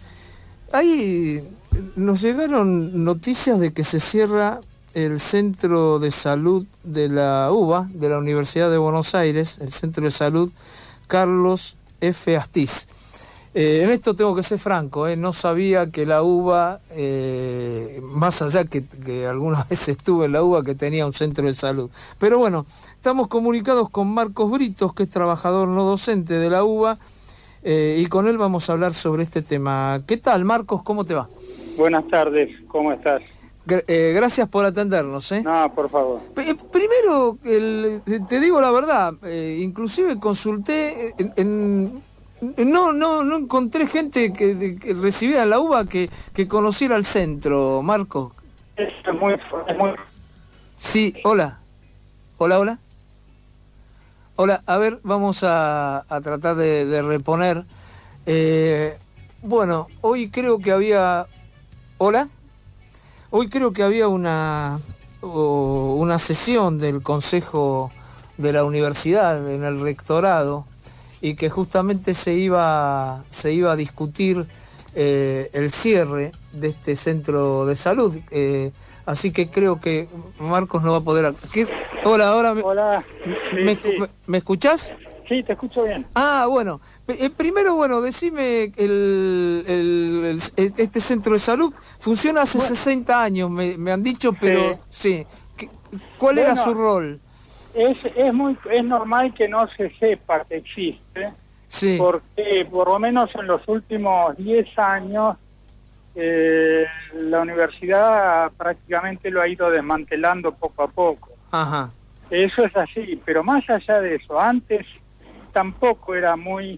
S3: ahí nos llegaron noticias de que se cierra el centro de salud de la U B A, de la Universidad de Buenos Aires, el centro de salud Carlos F. Astiz. Eh, en esto tengo que ser franco, eh, no sabía que la U B A, eh, más allá que, que algunas veces estuve en la U B A, que tenía un centro de salud. Pero bueno, estamos comunicados con Marcos Britos, que es trabajador no docente de la U B A, eh, y con él vamos a hablar sobre este tema. ¿Qué tal, Marcos? ¿Cómo te va?
S8: Buenas tardes, ¿cómo estás?
S3: Gr- eh, gracias por atendernos. ¿eh?
S8: No, por favor.
S3: P- primero, el, te digo la verdad, eh, inclusive consulté en... en No, no, no encontré gente que, que recibida en la U B A que, que conociera el centro, Marcos.
S8: Es muy, es muy...
S3: Sí, hola. Hola, hola. Hola, a ver, vamos a, a tratar de, de reponer. Eh, bueno, hoy creo que había... Hola. Hoy creo que había una, o, una sesión del Consejo de la Universidad en el Rectorado, y que justamente se iba, se iba a discutir eh, el cierre de este centro de salud. Eh, así que creo que Marcos no va a poder... ¿Qué? Hola, ahora me,
S8: Hola.
S3: me,
S8: Sí, sí.
S3: me, ¿me escuchás?
S8: Sí, te escucho bien.
S3: Ah, bueno. Eh, primero, bueno, decime, el, el, el- este centro de salud funciona hace
S8: Bueno.
S3: sesenta años, me, me han dicho, pero sí. ¿Qué- ¿Cuál era
S8: Bueno.
S3: su rol?
S8: Es, es muy es normal que no se sepa que existe,
S3: Sí.
S8: porque por lo menos en los últimos diez años eh, la universidad prácticamente lo ha ido desmantelando poco a poco.
S3: Ajá.
S8: Eso es así, pero más allá de eso, antes tampoco era muy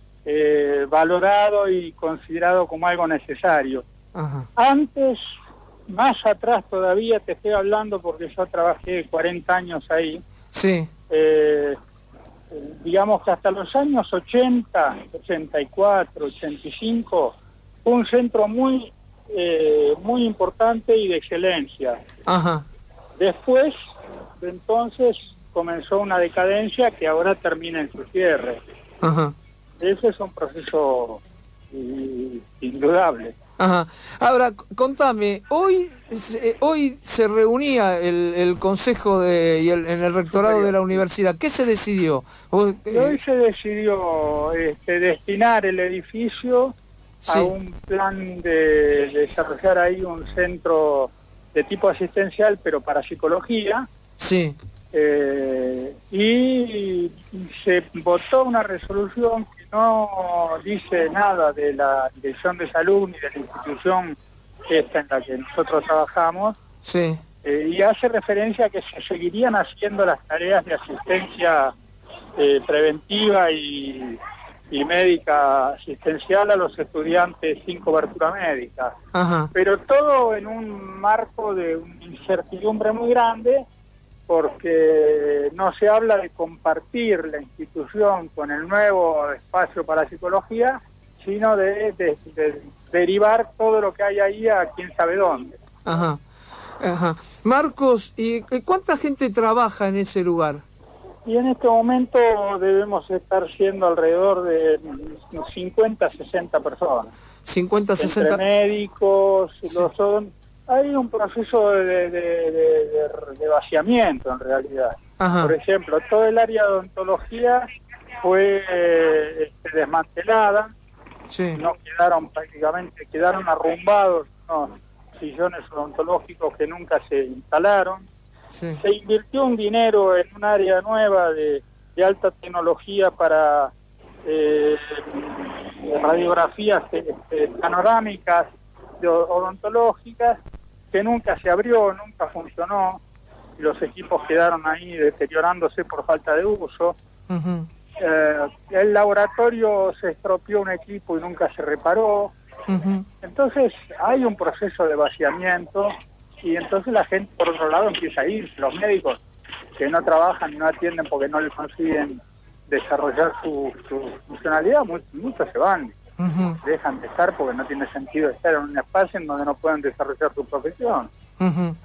S8: eh, valorado y considerado como algo necesario.
S3: Ajá.
S8: Antes, más atrás todavía, te estoy hablando porque yo trabajé cuarenta años ahí,
S3: Sí.
S8: eh, digamos que hasta los años ochenta, ochenta y cuatro, ochenta y cinco, fue un centro muy, eh, muy importante y de excelencia.
S3: Ajá.
S8: Después, de entonces, comenzó una decadencia que ahora termina en su cierre.
S3: Ajá.
S8: Ese es un proceso eh, indudable.
S3: Ajá. Ahora, c- contame, hoy se, hoy se reunía el, el consejo de, y el, en el rectorado de la universidad. ¿Qué se decidió? Vos,
S8: Y hoy
S3: eh,
S8: se decidió este, destinar el edificio
S3: Sí.
S8: a un plan de, de desarrollar ahí un centro de tipo asistencial, pero para psicología,
S3: sí.
S8: eh, y se votó una resolución que no dice nada de la Dirección de Salud ni de la institución esta en la que nosotros trabajamos,
S3: Sí.
S8: eh, y hace referencia a que se seguirían haciendo las tareas de asistencia eh, preventiva y, y médica asistencial a los estudiantes sin cobertura médica.
S3: Ajá.
S8: Pero todo en un marco de una incertidumbre muy grande, porque no se habla de compartir la institución con el nuevo espacio para psicología, sino de, de- de derivar todo lo que hay ahí a quién sabe dónde.
S3: Ajá. Ajá. Marcos, ¿y eh, cuánta gente trabaja en ese lugar?
S8: Y en este momento debemos estar siendo alrededor de cincuenta, sesenta personas.
S3: cincuenta, sesenta.
S8: Entre médicos, los odon- hay un proceso de, de- de- de- de vaciamiento en realidad.
S3: Ajá.
S8: Por ejemplo, todo el área de odontología fue eh, este, desmantelada,
S3: Sí.
S8: no quedaron prácticamente, quedaron arrumbados unos sillones odontológicos que nunca se instalaron.
S3: Sí.
S8: Se invirtió un dinero en un área nueva de, de alta tecnología para eh, radiografías este, panorámicas de odontológicas, que nunca se abrió, nunca funcionó, y los equipos quedaron ahí deteriorándose por falta de uso.
S3: Ujú.
S8: Eh, el laboratorio se estropeó un equipo y nunca se reparó.
S3: Ujú.
S8: Entonces hay un proceso de vaciamiento, y entonces la gente por otro lado empieza a irse. Los médicos que no trabajan y no atienden porque no les consiguen desarrollar su, su funcionalidad, mu- muchos se van,
S3: Ujú.
S8: dejan de estar porque no tiene sentido estar en un espacio en donde no puedan desarrollar su profesión.
S3: Ujú.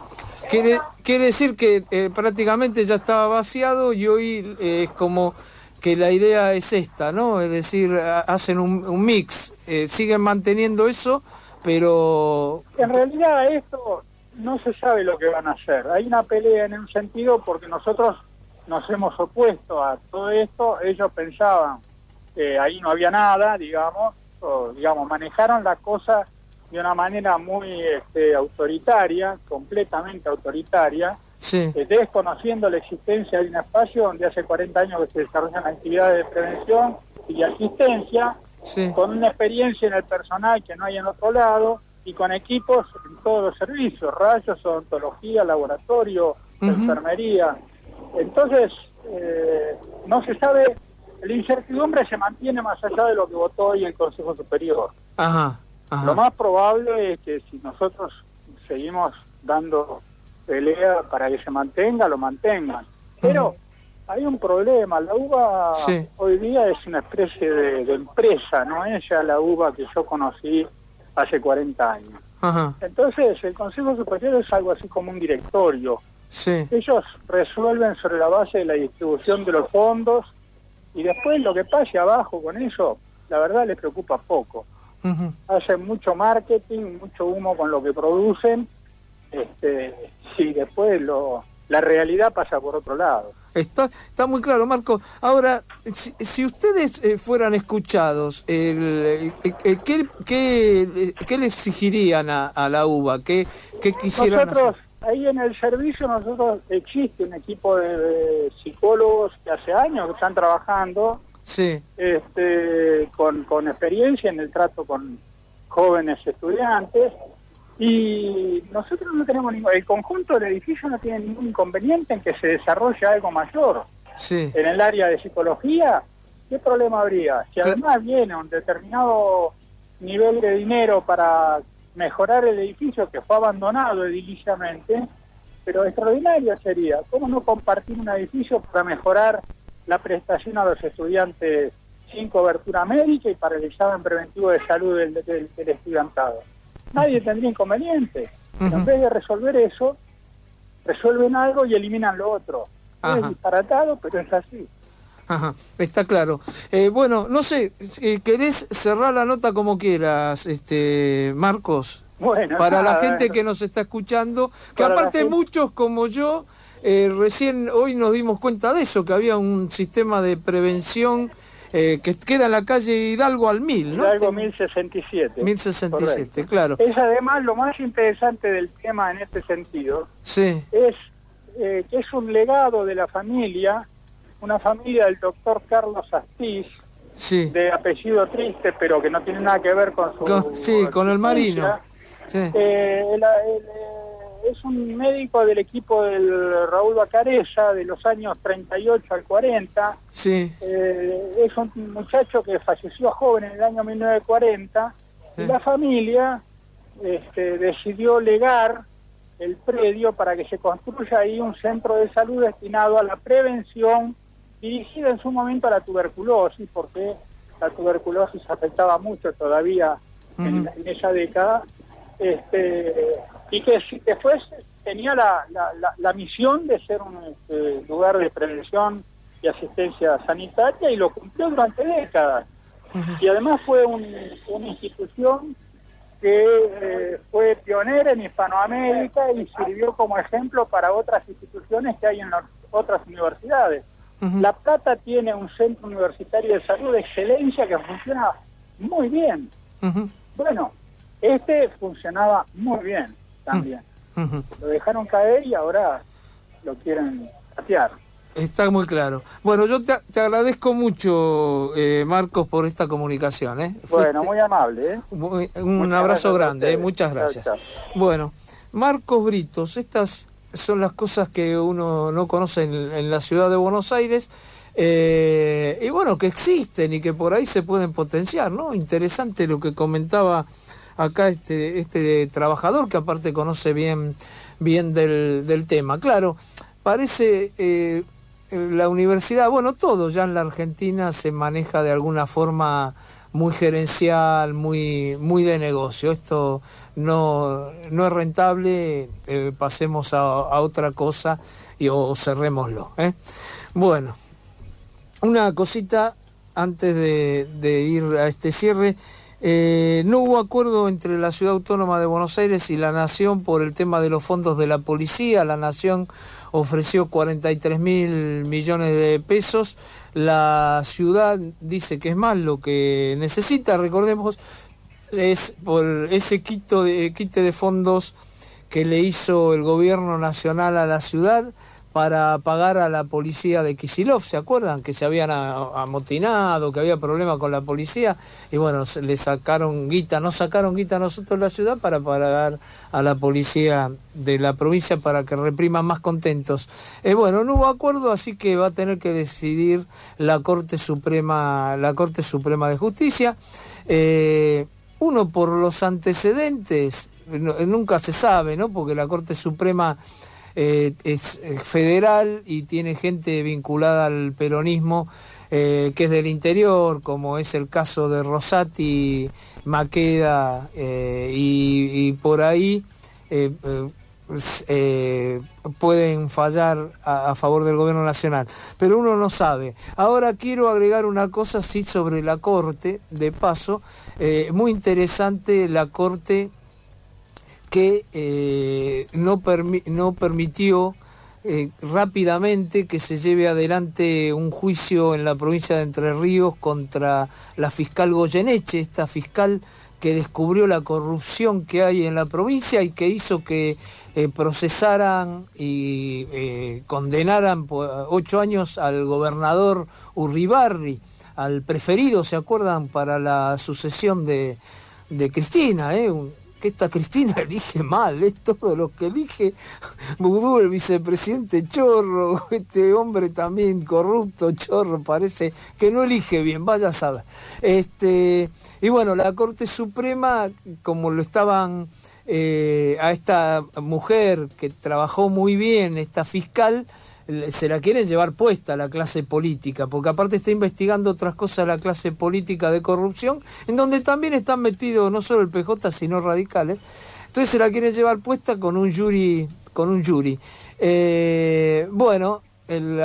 S3: Quiere, quiere decir que eh, prácticamente ya estaba vaciado y hoy eh, es como que la idea es esta, ¿no? Es decir, hacen un, un mix, eh, siguen manteniendo eso, pero...
S8: En realidad esto no se sabe lo que van a hacer. Hay una pelea en un sentido porque nosotros nos hemos opuesto a todo esto. Ellos pensaban que ahí no había nada, digamos, o, digamos, manejaron la cosa de una manera muy este, autoritaria, completamente autoritaria,
S3: sí.
S8: eh, desconociendo la existencia de un espacio donde hace cuarenta años que se desarrollan actividades de prevención y asistencia,
S3: sí.
S8: con una experiencia en el personal que no hay en otro lado, y con equipos en todos los servicios, rayos, odontología, laboratorio,
S3: Uh-huh.
S8: enfermería. Entonces, eh, no se sabe, la incertidumbre se mantiene más allá de lo que votó hoy el Consejo Superior.
S3: Ajá, ajá.
S8: Lo más probable es que si nosotros seguimos dando pelea para que se mantenga, lo mantengan. Pero uh-huh. hay un problema, la uva sí. hoy día es una especie de, de empresa, no es ya la uva que yo conocí hace cuarenta años.
S3: Ajá.
S8: Entonces el Consejo Superior es algo así como un directorio.
S3: Sí.
S8: Ellos resuelven sobre la base de la distribución de los fondos y después lo que pase abajo con eso, la verdad les preocupa poco.
S3: Uh-huh.
S8: Hacen mucho marketing, mucho humo con lo que producen, este, sí, después lo, la realidad pasa por otro lado.
S3: Está, está muy claro, Marco. Ahora, si, si ustedes eh, fueran escuchados, el, eh, eh, ¿qué, qué, ¿qué le exigirían a, a la uva? ¿Qué, qué quisieran
S8: Nosotros,
S3: hacer?
S8: Ahí en el servicio nosotros existe un equipo de, de psicólogos que hace años que están trabajando
S3: sí.
S8: este, con, con experiencia en el trato con jóvenes estudiantes, y nosotros no tenemos ningún, el conjunto del edificio no tiene ningún inconveniente en que se desarrolle algo mayor.
S3: Sí.
S8: En el área de psicología, ¿qué problema habría? Si además viene un determinado nivel de dinero para mejorar el edificio que fue abandonado ediliciamente, pero extraordinario sería, ¿cómo no compartir un edificio para mejorar la prestación a los estudiantes sin cobertura médica y para el examen preventivo de salud del, del, del estudiantado? Nadie tendría inconveniente. Uh-huh. En vez de resolver eso, resuelven algo y eliminan lo otro. Ajá. Es disparatado, pero es así.
S3: Ajá, está claro. Eh, bueno, no sé, eh, ¿querés cerrar la nota como quieras, este Marcos?
S8: Bueno,
S3: para
S8: nada,
S3: la gente
S8: bueno.
S3: que nos está escuchando, que
S8: Para
S3: aparte
S8: gente...
S3: muchos como yo, eh, recién hoy nos dimos cuenta de eso, que había un sistema de prevención eh, que queda en la calle Hidalgo al mil, ¿no?
S8: Hidalgo mil sesenta y siete.
S3: mil sesenta y siete,
S8: correcto.
S3: Claro.
S8: Es además lo más interesante del tema en este sentido,
S3: sí.
S8: es eh, que es un legado de la familia, una familia del doctor Carlos Astiz,
S3: sí.
S8: de apellido triste, pero que no tiene nada que ver con su...
S3: Con, sí, con el marino. Sí.
S8: Eh, el, el, eh, es un médico del equipo del Raúl Bacareza, de los años treinta y ocho al cuarenta.
S3: Sí.
S8: Eh, es un muchacho que falleció joven en el año mil novecientos cuarenta, sí. Y la familia este, decidió legar el predio para que se construya ahí un centro de salud destinado a la prevención, dirigido en su momento a la tuberculosis, porque la tuberculosis afectaba mucho todavía uh-huh. en, en esa década, este, y que después tenía la, la, la, la misión de ser un este, lugar de prevención y asistencia sanitaria, y lo cumplió durante décadas. Uh-huh. Y además fue un, una institución que eh, fue pionera en Hispanoamérica y sirvió como ejemplo para otras instituciones que hay en las otras universidades. Uh-huh. La Plata tiene un centro universitario de salud de excelencia que funciona muy bien. Uh-huh. Bueno, este funcionaba muy bien también. Uh-huh. Lo dejaron caer y ahora lo quieren patear.
S3: Está muy claro. Bueno, yo te, te agradezco mucho, eh, Marcos, por esta comunicación. ¿eh?
S8: Bueno,
S3: Fuiste
S8: muy amable. ¿eh?
S3: Muy, un muchas abrazo grande, eh, muchas gracias. Chao, chao. Bueno, Marcos Britos, estas son las cosas que uno no conoce en, en la ciudad de Buenos Aires, eh, y bueno, que existen y que por ahí se pueden potenciar, ¿no? Interesante lo que comentaba acá este, este trabajador, que aparte conoce bien, bien del, del tema. Claro, parece... Eh, la universidad, bueno, todo ya en la Argentina se maneja de alguna forma muy gerencial, muy muy de negocio. Esto no, no es rentable, eh, pasemos a, a otra cosa y o cerrémoslo. ¿eh? Bueno, una cosita antes de, de ir a este cierre. Eh, no hubo acuerdo entre la Ciudad Autónoma de Buenos Aires y la Nación por el tema de los fondos de la policía. La Nación ofreció cuarenta y tres mil millones de pesos. La ciudad dice que es más lo que necesita. Recordemos, es por ese quito de, quite de fondos que le hizo el gobierno nacional a la ciudad para pagar a la policía de Kicillof. ¿Se acuerdan? Que se habían amotinado, que había problemas con la policía, y bueno, se le sacaron guita, no sacaron guita a nosotros la ciudad para pagar a la policía de la provincia para que repriman más contentos. Eh, bueno, no hubo acuerdo, así que va a tener que decidir la Corte Suprema, la Corte Suprema de Justicia. Eh, uno, por los antecedentes, no, nunca se sabe, ¿no? Porque la Corte Suprema Eh, es federal y tiene gente vinculada al peronismo eh, que es del interior, como es el caso de Rosati, Maqueda, eh, y, y por ahí eh, eh, eh, pueden fallar a, a favor del gobierno nacional, pero uno no sabe. Ahora quiero agregar una cosa sí sobre la Corte, de paso, eh, muy interesante la Corte que eh, no, permi no permitió eh, rápidamente que se lleve adelante un juicio en la provincia de Entre Ríos contra la fiscal Goyeneche, esta fiscal que descubrió la corrupción que hay en la provincia y que hizo que eh, procesaran y eh, condenaran por ocho años al gobernador Urribarri, al preferido, ¿se acuerdan?, para la sucesión de, de Cristina, ¿eh? Un, que esta Cristina elige mal, es todo lo que elige. Vudú, el vicepresidente chorro, este hombre también corrupto, chorro, parece que no elige bien, vaya a saber. Este, y bueno, la Corte Suprema, como lo estaban eh, a esta mujer que trabajó muy bien, esta fiscal, se la quieren llevar puesta a la clase política, porque aparte está investigando otras cosas la clase política de corrupción, en donde también están metidos no solo el P J, sino radicales. Entonces se la quieren llevar puesta con un jury, con un jury. Eh, bueno, el,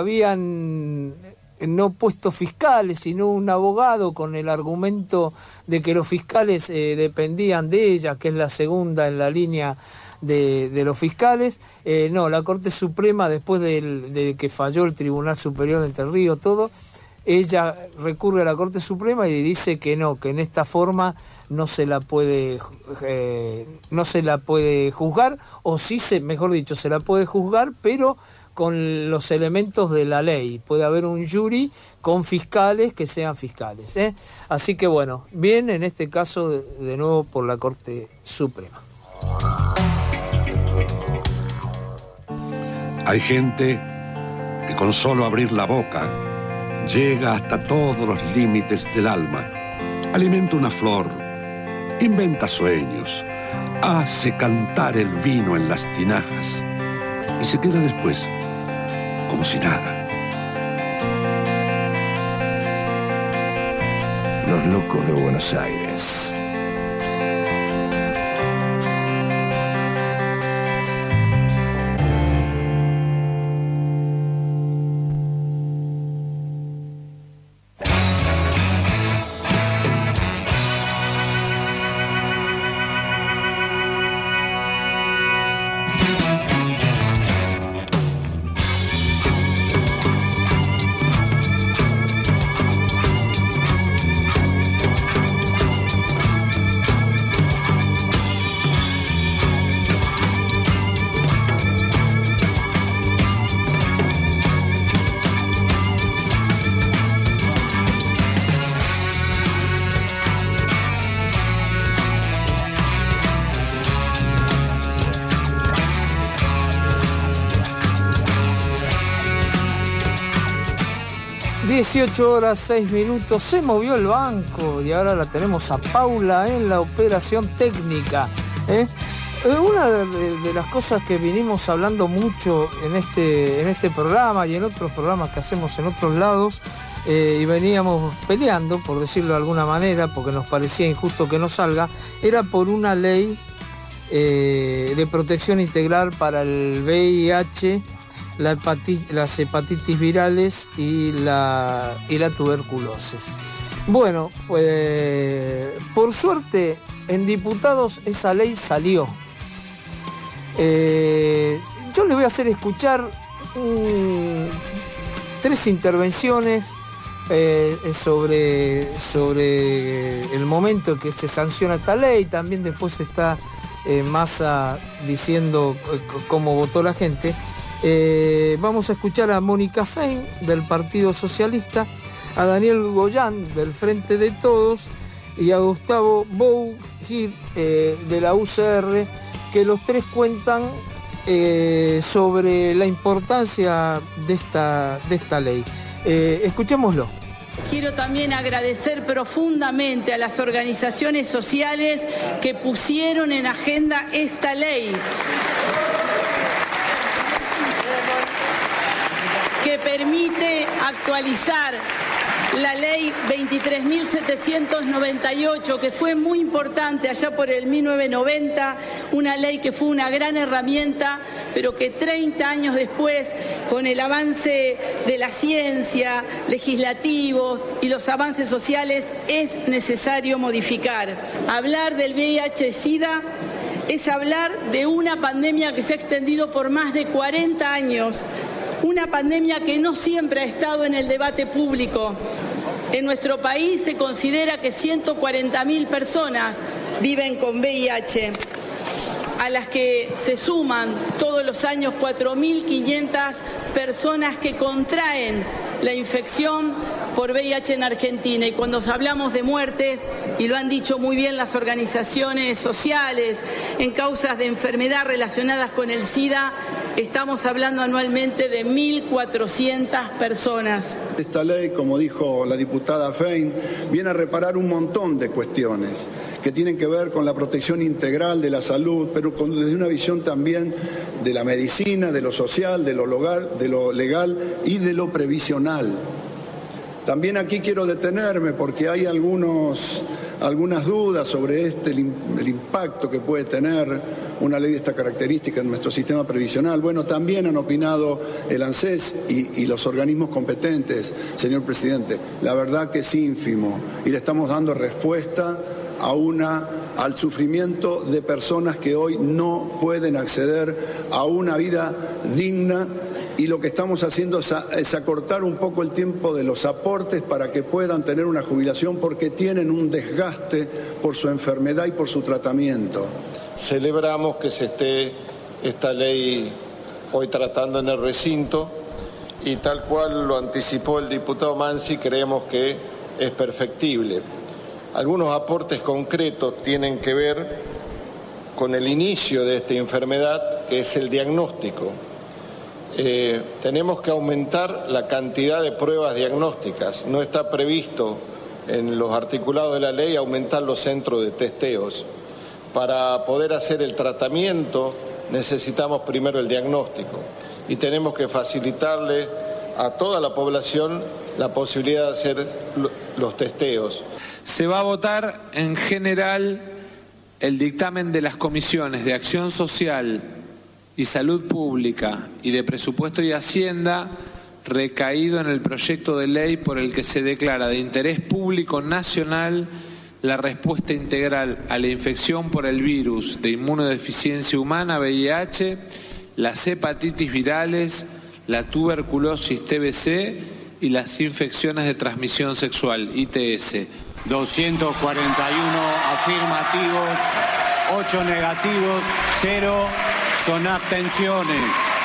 S3: habían no puesto fiscales, sino un abogado con el argumento de que los fiscales eh, dependían de ella, que es la segunda en la línea De, de los fiscales. Eh, no, la Corte Suprema, después de, de que falló el Tribunal Superior de Entre Ríos, todo, ella recurre a la Corte Suprema y dice que no, que en esta forma no se la puede eh, no se la puede juzgar, o sí, se, mejor dicho, se la puede juzgar, pero con los elementos de la ley. Puede haber un jury con fiscales que sean fiscales, ¿eh? Así que bueno, bien, en este caso, de, de nuevo por la Corte Suprema.
S5: Hay gente que con solo abrir la boca llega hasta todos los límites del alma, alimenta una flor, inventa sueños, hace cantar el vino en las tinajas y se queda después como si nada.
S1: Los locos de Buenos Aires.
S3: dieciocho horas seis minutos, se movió el banco y ahora la tenemos a Paula en la operación técnica, ¿eh? Una de, de las cosas que vinimos hablando mucho en este, en este programa y en otros programas que hacemos en otros lados, eh, y veníamos peleando, por decirlo de alguna manera, porque nos parecía injusto que no salga, era por una ley eh, de protección integral para el V I H la hepatitis, las hepatitis virales y la, y la tuberculosis. Bueno, pues por suerte en diputados esa ley salió. Eh, yo les voy a hacer escuchar um, tres intervenciones eh, sobre, sobre el momento en que se sanciona esta ley. También después está eh, Massa diciendo eh, cómo votó la gente. Eh, vamos a escuchar a Mónica Fein del Partido Socialista, a Daniel Goyán del Frente de Todos y a Gustavo Bougir eh, de la U C R, que los tres cuentan eh, sobre la importancia de esta, de esta ley. Eh, escuchémoslo.
S9: Quiero también agradecer profundamente a las organizaciones sociales que pusieron en agenda esta ley, que permite actualizar la ley veintitrés mil setecientos noventa y ocho, que fue muy importante allá por el mil novecientos noventa, una ley que fue una gran herramienta, pero que treinta años después, con el avance de la ciencia, legislativo y los avances sociales, es necesario modificar. Hablar del V I H SIDA es hablar de una pandemia que se ha extendido por más de cuarenta años, una pandemia que no siempre ha estado en el debate público. En nuestro país se considera que ciento cuarenta mil personas viven con V I H, a las que se suman todos los años cuatro mil quinientas personas que contraen la infección por V I H en Argentina. Y cuando hablamos de muertes, y lo han dicho muy bien las organizaciones sociales, en causas de enfermedad relacionadas con el SIDA, estamos hablando anualmente de mil cuatrocientas personas.
S10: Esta ley, como dijo la diputada Fein, viene a reparar un montón de cuestiones que tienen que ver con la protección integral de la salud, pero con, desde una visión también de la medicina, de lo social, de lo legal, de lo legal y de lo previsional. También aquí quiero detenerme porque hay algunos, algunas dudas sobre este, el, el impacto que puede tener una ley de esta característica en nuestro sistema previsional. Bueno, también han opinado el ANSES y, y los organismos competentes, señor presidente. La verdad que es ínfimo y le estamos dando respuesta a una, al sufrimiento de personas que hoy no pueden acceder a una vida digna. Y lo que estamos haciendo es, a, es acortar un poco el tiempo de los aportes para que puedan tener una jubilación porque tienen un desgaste por su enfermedad y por su tratamiento.
S11: Celebramos que se esté esta ley hoy tratando en el recinto y tal cual lo anticipó el diputado Mansi, creemos que es perfectible. Algunos aportes concretos tienen que ver con el inicio de esta enfermedad, que es el diagnóstico. Eh, tenemos que aumentar la cantidad de pruebas diagnósticas. No está previsto en los articulados de la ley aumentar los centros de testeos. Para poder hacer el tratamiento necesitamos primero el diagnóstico y tenemos que facilitarle a toda la población la posibilidad de hacer los testeos.
S12: Se va a votar en general el dictamen de las comisiones de Acción Social y Salud Pública y de Presupuesto y Hacienda, recaído en el proyecto de ley por el que se declara de interés público nacional la respuesta integral a la infección por el virus de inmunodeficiencia humana, V I H, las hepatitis virales, la tuberculosis, T B C y las infecciones de transmisión sexual, I T S.
S13: doscientos cuarenta y uno afirmativos, ocho negativos, cero son abstenciones.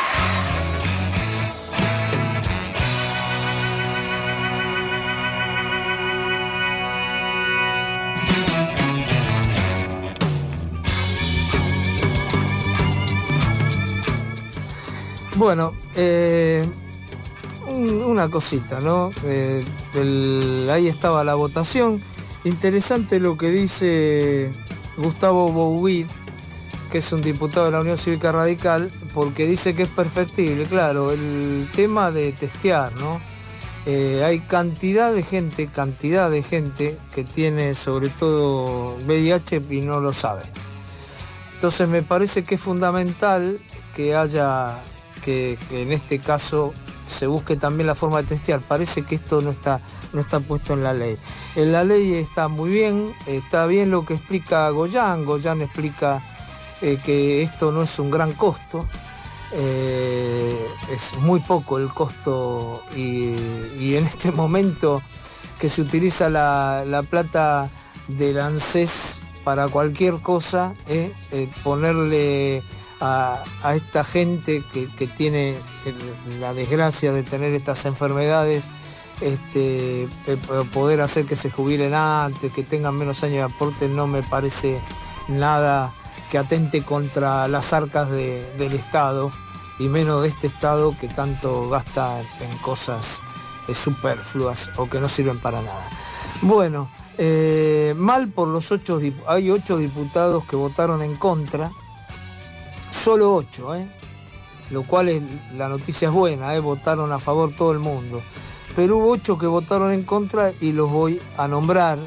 S3: Bueno, eh, un, una cosita, ¿no? Eh, el, ahí estaba la votación. Interesante lo que dice Gustavo Bougir, que es un diputado de la Unión Cívica Radical, porque dice que es perfectible. Claro, el tema de testear, ¿no? Eh, hay cantidad de gente, cantidad de gente que tiene sobre todo V I H y no lo sabe. Entonces me parece que es fundamental que haya... que que, que en este caso se busque también la forma de testear. Parece que esto no está, no está puesto en la ley. En la ley está muy bien, está bien lo que explica Goyan. Goyan explica eh, que esto no es un gran costo, eh, es muy poco el costo y, y en este momento que se utiliza la, la plata del ANSES para cualquier cosa, eh, eh, ponerle A, a esta gente que, que tiene el, la desgracia de tener estas enfermedades, este, eh, poder hacer que se jubilen antes, que tengan menos años de aporte, no me parece nada que atente contra las arcas de, del Estado, y menos de este Estado que tanto gasta en cosas eh, superfluas o que no sirven para nada. Bueno, eh, mal por los ocho, hay ocho diputados que votaron en contra. Solo ocho, ¿eh? Lo cual es, la noticia es buena, ¿eh? Votaron a favor todo el mundo. Pero hubo ocho que votaron en contra y los voy a nombrar.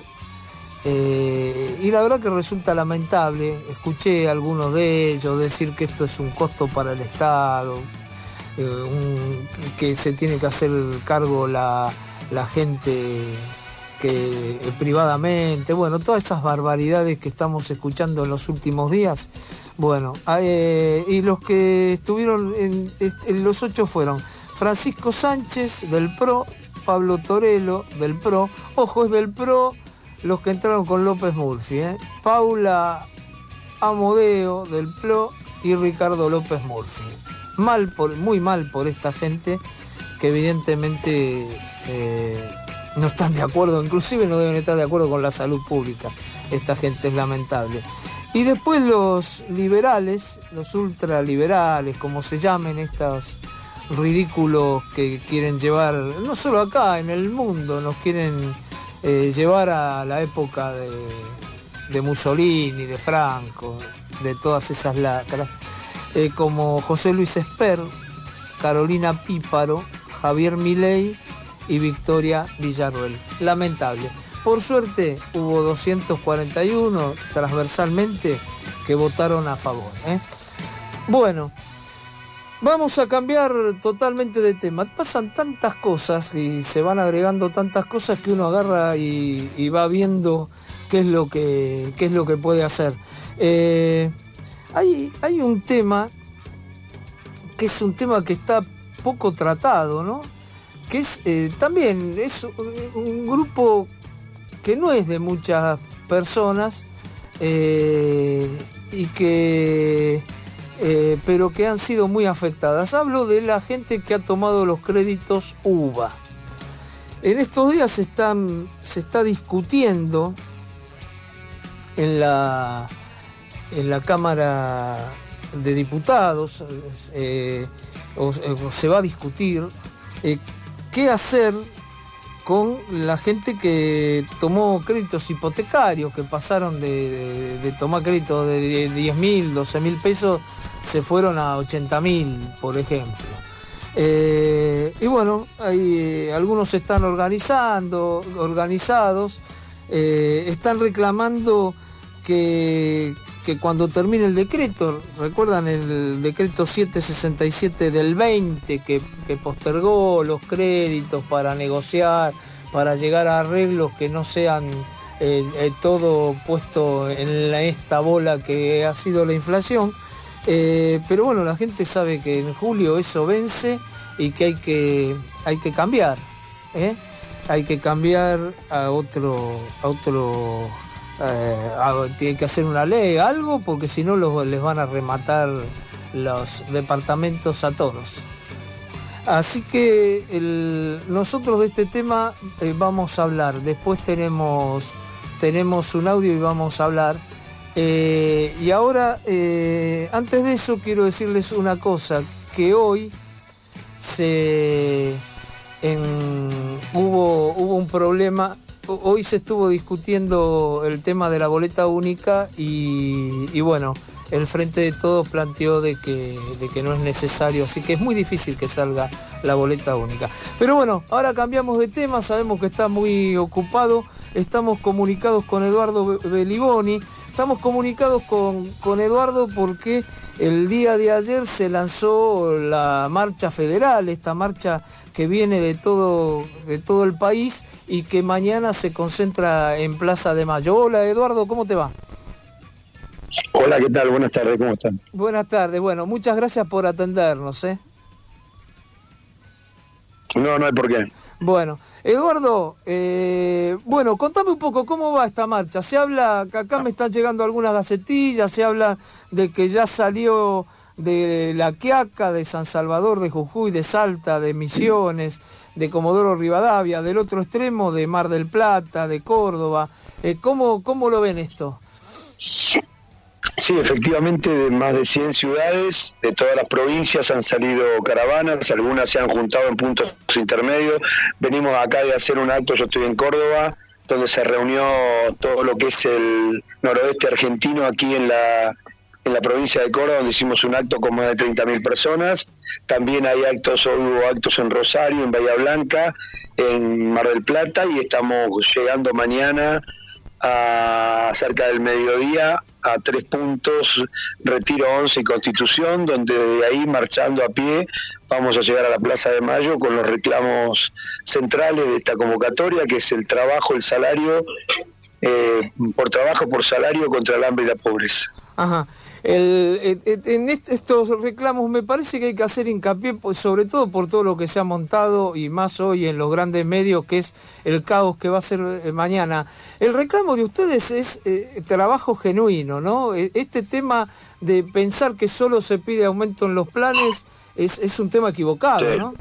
S3: Eh, y la verdad que resulta lamentable. Escuché a algunos de ellos decir que esto es un costo para el Estado, eh, un, que se tiene que hacer cargo la, la gente que eh, privadamente, bueno, todas esas barbaridades que estamos escuchando en los últimos días. Bueno, eh, y los que estuvieron en, en los ocho fueron Francisco Sánchez del P R O, Pablo Torello del P R O, ojo, es del P R O los que entraron con López Murphy, ¿eh? Paula Amodeo del P R O y Ricardo López Murphy. Mal por, muy mal por esta gente que evidentemente eh, no están de acuerdo, inclusive no deben estar de acuerdo con la salud pública. Esta gente es lamentable. Y después los liberales, los ultraliberales, como se llamen, estos ridículos que quieren llevar, no solo acá, en el mundo, nos quieren eh, llevar a la época de, de Mussolini, de Franco, de todas esas lacras, eh, como José Luis Esper, Carolina Píparo, Javier Milei y Victoria Villarruel. Lamentable. Por suerte hubo doscientos cuarenta y uno transversalmente que votaron a favor, ¿eh? Bueno, vamos a cambiar totalmente de tema. Pasan tantas cosas y se van agregando tantas cosas que uno agarra y, y va viendo qué es lo que, qué es lo que puede hacer. Eh, hay, hay un tema que es un tema que está poco tratado, ¿no? Que es eh, también es un grupo que no es de muchas personas, eh, y que, eh, pero que han sido muy afectadas. Hablo de la gente que ha tomado los créditos U V A. En estos días se, están, se está discutiendo en la, en la Cámara de Diputados, eh, o, o se va a discutir eh, qué hacer con la gente que tomó créditos hipotecarios, que pasaron de, de, de tomar créditos de diez mil, doce mil pesos, se fueron a ochenta mil, por ejemplo. Eh, y bueno, hay, eh, algunos están organizando, organizados, eh, están reclamando que, que cuando termine el decreto, recuerdan el decreto setecientos sesenta y siete del veinte que, que postergó los créditos para negociar, para llegar a arreglos que no sean eh, eh, todo puesto en la, esta bola que ha sido la inflación. Eh, pero bueno, la gente sabe que en julio eso vence y que hay que, hay que cambiar, ¿eh? Hay que cambiar a otro... A otro Eh, tiene que hacer una ley, algo, porque si no los, les van a rematar los departamentos a todos. Así que el, nosotros de este tema eh, vamos a hablar. Después tenemos, tenemos un audio y vamos a hablar. Eh, y ahora, eh, antes de eso, quiero decirles una cosa, que hoy se, en, hubo, hubo un problema. Hoy se estuvo discutiendo el tema de la boleta única y, y bueno, el Frente de Todos planteó de que, de que no es necesario, así que es muy difícil que salga la boleta única. Pero bueno, ahora cambiamos de tema, sabemos que está muy ocupado, estamos comunicados con Eduardo Beliboni, estamos comunicados con, con Eduardo porque el día de ayer se lanzó la marcha federal, esta marcha que viene de todo, de todo el país y que mañana se concentra en Plaza de Mayo. Hola Eduardo, ¿cómo te va?
S14: Hola, ¿qué tal? Buenas tardes, ¿cómo están?
S3: Buenas tardes, bueno, muchas gracias por atendernos, ¿eh?
S14: No, no hay por qué.
S3: Bueno, Eduardo, eh, bueno, contame un poco cómo va esta marcha. Se habla, que acá me están llegando algunas gacetillas, se habla de que ya salió de La Quiaca, de San Salvador, de Jujuy, de Salta, de Misiones, de Comodoro Rivadavia, del otro extremo de Mar del Plata, de Córdoba. Eh, ¿cómo, ¿Cómo lo ven esto?
S14: Sí, efectivamente, de más de cien ciudades, de todas las provincias han salido caravanas, algunas se han juntado en puntos intermedios. Venimos acá de hacer un acto, yo estoy en Córdoba, donde se reunió todo lo que es el noroeste argentino aquí en la, en la provincia de Córdoba, donde hicimos un acto con más de treinta mil personas. También hay actos, hubo actos en Rosario, en Bahía Blanca, en Mar del Plata, y estamos llegando mañana a cerca del mediodía a tres puntos, Retiro once y Constitución, donde de ahí, marchando a pie, vamos a llegar a la Plaza de Mayo con los reclamos centrales de esta convocatoria, que es el trabajo, el salario, eh, por trabajo, por salario, contra el hambre y la pobreza.
S3: Ajá. El, el, en estos reclamos me parece que hay que hacer hincapié, pues, sobre todo por todo lo que se ha montado y más hoy en los grandes medios, que es el caos que va a ser mañana. El reclamo de ustedes es eh, trabajo genuino, ¿no? Este tema de pensar que solo se pide aumento en los planes es, es un tema equivocado, sí, ¿no?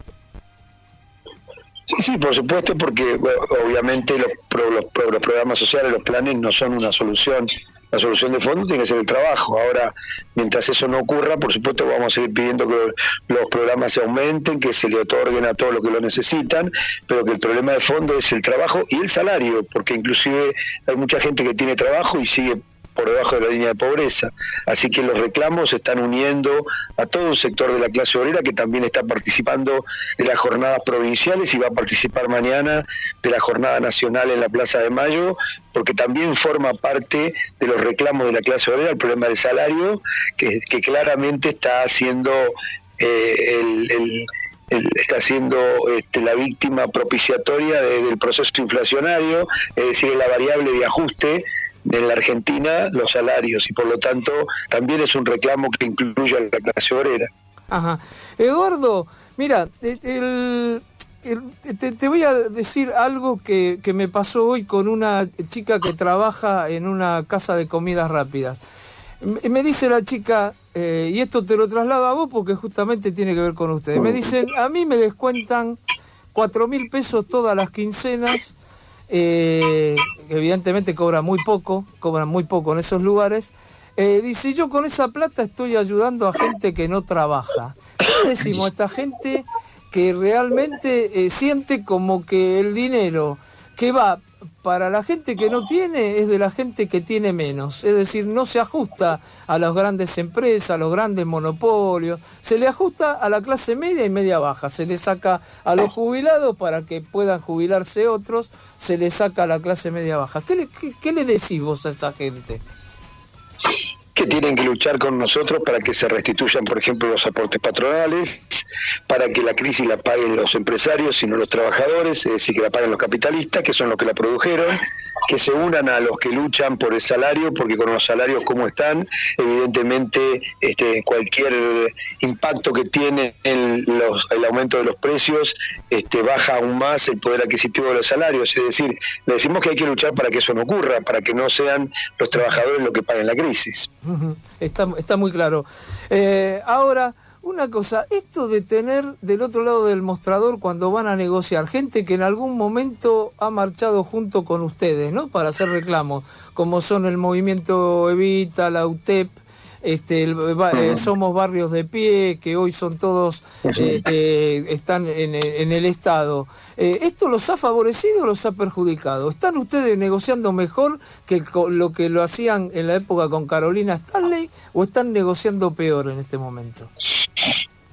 S14: Sí, sí, por supuesto, porque bueno, obviamente los, pro, los, los programas sociales, los planes no son una solución. La solución de fondo tiene que ser el trabajo. Ahora, mientras eso no ocurra, por supuesto vamos a seguir pidiendo que los programas se aumenten, que se le otorguen a todos los que lo necesitan, pero que el problema de fondo es el trabajo y el salario, porque inclusive hay mucha gente que tiene trabajo y sigue por debajo de la línea de pobreza. Así que los reclamos se están uniendo a todo un sector de la clase obrera que también está participando de las jornadas provinciales y va a participar mañana de la jornada nacional en la Plaza de Mayo, porque también forma parte de los reclamos de la clase obrera el problema del salario, que, que claramente está haciendo eh, el, el El, está siendo este, la víctima propiciatoria de, del proceso inflacionario, es decir, la variable de ajuste en la Argentina, los salarios, y por lo tanto también es un reclamo que incluye a la clase obrera.
S3: Ajá. Eduardo, mira, el, el, te, te voy a decir algo que, que me pasó hoy con una chica que trabaja en una casa de comidas rápidas. Me dice la chica, eh, y esto te lo traslado a vos porque justamente tiene que ver con ustedes, me dicen, a mí me descuentan cuatro mil pesos todas las quincenas, eh, evidentemente cobran muy poco, cobran muy poco en esos lugares, eh, dice, yo con esa plata estoy ayudando a gente que no trabaja. ¿Qué le decimos a esta gente que realmente eh, siente como que el dinero que va para la gente que no tiene es de la gente que tiene menos? Es decir, no se ajusta a las grandes empresas, a los grandes monopolios, se le ajusta a la clase media y media baja, se le saca a los jubilados para que puedan jubilarse otros, se le saca a la clase media baja. ¿Qué le, qué, qué le decís vos a esa gente?
S14: Que tienen que luchar con nosotros para que se restituyan, por ejemplo, los aportes patronales, para que la crisis la paguen los empresarios y no los trabajadores, es decir, que la paguen los capitalistas, que son los que la produjeron, que se unan a los que luchan por el salario, porque con los salarios como están, evidentemente este, cualquier impacto que tiene el, los, el aumento de los precios este, baja aún más el poder adquisitivo de los salarios. Es decir, le decimos que hay que luchar para que eso no ocurra, para que no sean los trabajadores los que paguen la crisis.
S3: Está, está muy claro. Eh, ahora, una cosa, esto de tener del otro lado del mostrador cuando van a negociar, gente que en algún momento ha marchado junto con ustedes, ¿no?, para hacer reclamos, como son el movimiento Evita, la U T E P, este, el, eh, Somos Barrios de Pie, que hoy son todos, eh, eh, están en, en el Estado. Eh, ¿Esto los ha favorecido o los ha perjudicado? ¿Están ustedes negociando mejor que lo que lo hacían en la época con Carolina Stanley o están negociando peor en este momento?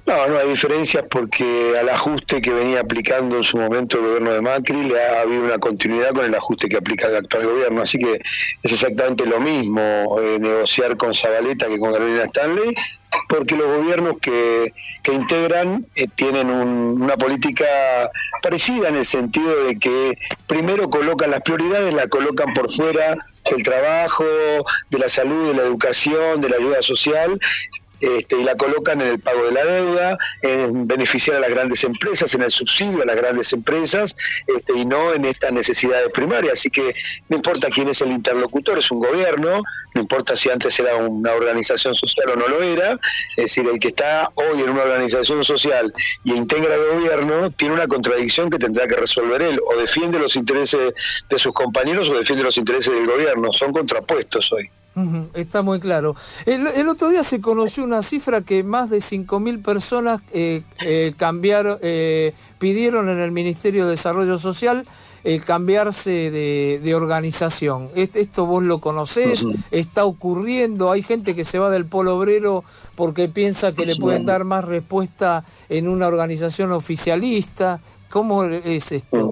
S14: No, no hay diferencias porque al ajuste que venía aplicando en su momento el gobierno de Macri le ha habido una continuidad con el ajuste que aplica el actual gobierno, así que es exactamente lo mismo eh, negociar con Zabaleta que con Carolina Stanley, porque los gobiernos que, que integran eh, tienen un, una política parecida en el sentido de que primero colocan las prioridades, la colocan por fuera del trabajo, de la salud, de la educación, de la ayuda social, Este, y la colocan en el pago de la deuda, en beneficiar a las grandes empresas, en el subsidio a las grandes empresas, este, y no en estas necesidades primarias. Así que no importa quién es el interlocutor, es un gobierno, no importa si antes era una organización social o no lo era, es decir, el que está hoy en una organización social y integra el gobierno, tiene una contradicción que tendrá que resolver él, o defiende los intereses de sus compañeros o defiende los intereses del gobierno, son contrapuestos hoy.
S3: Está muy claro. El, el otro día se conoció una cifra que más de cinco mil personas eh, eh, cambiaron, eh, pidieron en el Ministerio de Desarrollo Social eh, cambiarse de, de organización. Esto vos lo conocés, está ocurriendo, hay gente que se va del Polo Obrero porque piensa que le pueden dar más respuesta en una organización oficialista. ¿Cómo es esto?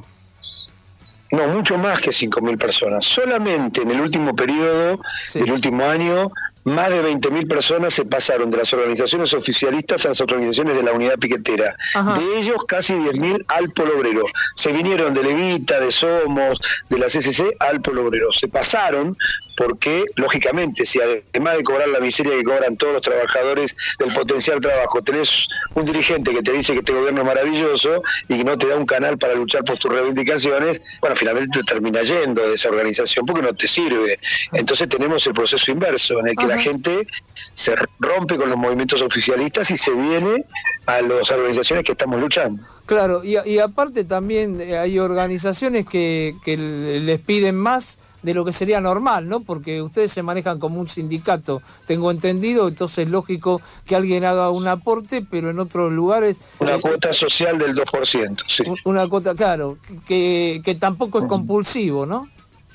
S14: No, mucho más que cinco mil personas. Solamente en el último periodo, sí. del último año, más de veinte mil personas se pasaron de las organizaciones oficialistas a las organizaciones de la unidad piquetera. Ajá. De ellos, casi diez mil al Polo Obrero. Se vinieron de Levita, de Somos, de la C C C al Polo Obrero. Se pasaron porque, lógicamente, si además de cobrar la miseria que cobran todos los trabajadores del potencial trabajo, tenés un dirigente que te dice que este gobierno es maravilloso y que no te da un canal para luchar por tus reivindicaciones, bueno, finalmente te termina yendo de esa organización porque no te sirve. Entonces tenemos el proceso inverso, en el que Ajá. la gente se rompe con los movimientos oficialistas y se viene a las organizaciones que estamos luchando.
S3: Claro, y, y aparte también hay organizaciones que, que les piden más de lo que sería normal, ¿no? Porque ustedes se manejan como un sindicato, tengo entendido, entonces es lógico que alguien haga un aporte, pero en otros lugares...
S14: Una
S3: eh,
S14: cuota social del dos por ciento, sí.
S3: Una cuota, claro, que, que tampoco es compulsivo, ¿no?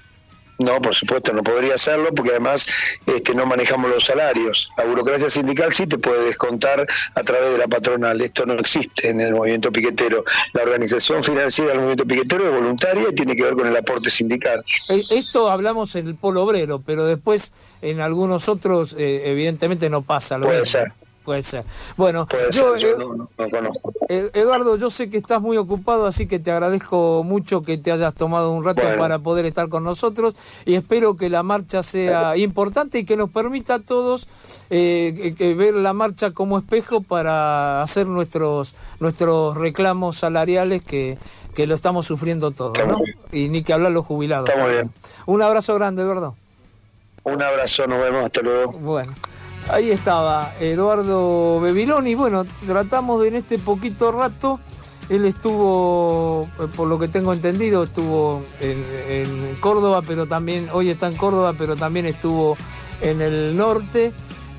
S14: No, por supuesto, no podría hacerlo porque además este, no manejamos los salarios. La burocracia sindical sí te puede descontar a través de la patronal. Esto no existe en el movimiento piquetero. La organización financiera del movimiento piquetero es voluntaria y tiene que ver con el aporte sindical.
S3: Esto hablamos en el Polo Obrero, pero después en algunos otros eh, evidentemente no pasa. Lo
S14: puede
S3: mismo.
S14: ser.
S3: Puede ser. Bueno,
S14: Puede
S3: yo,
S14: ser, yo
S3: eh,
S14: no, no, no conozco.
S3: Eduardo, yo sé que estás muy ocupado, así que te agradezco mucho que te hayas tomado un rato bueno. para poder estar con nosotros y espero que la marcha sea importante y que nos permita a todos eh, que, que ver la marcha como espejo para hacer nuestros nuestros reclamos salariales que, que lo estamos sufriendo todos, ¿no? Y ni que hablar los jubilados.
S14: Está muy bien.
S3: Un abrazo grande, Eduardo.
S14: Un abrazo, nos vemos, hasta luego.
S3: Bueno. Ahí estaba Eduardo Beviloni. Bueno, tratamos de en este poquito rato, él estuvo, por lo que tengo entendido, estuvo en, en Córdoba, pero también, hoy está en Córdoba, pero también estuvo en el norte,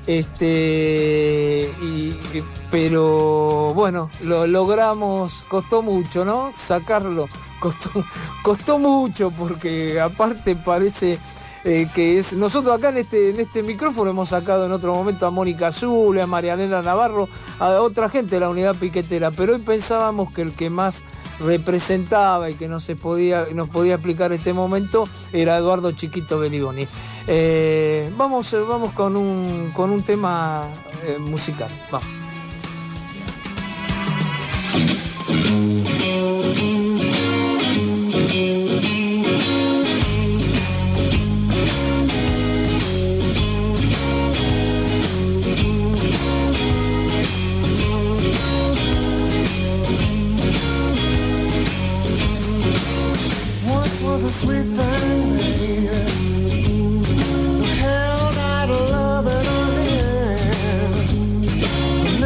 S3: este, y, pero bueno, lo logramos, costó mucho, ¿no? Sacarlo, costó, costó mucho, porque aparte parece... Eh, que es nosotros acá en este en este micrófono hemos sacado en otro momento a Mónica Zule, a Marianela Navarro, a otra gente de la unidad piquetera, pero hoy pensábamos que el que más representaba y que no se podía nos podía explicar este momento era Eduardo Chiquito Beviloni. Eh, vamos vamos con un con un tema eh, musical. Vamos.
S2: Was a sweet thing, baby. Held out a love in our hands.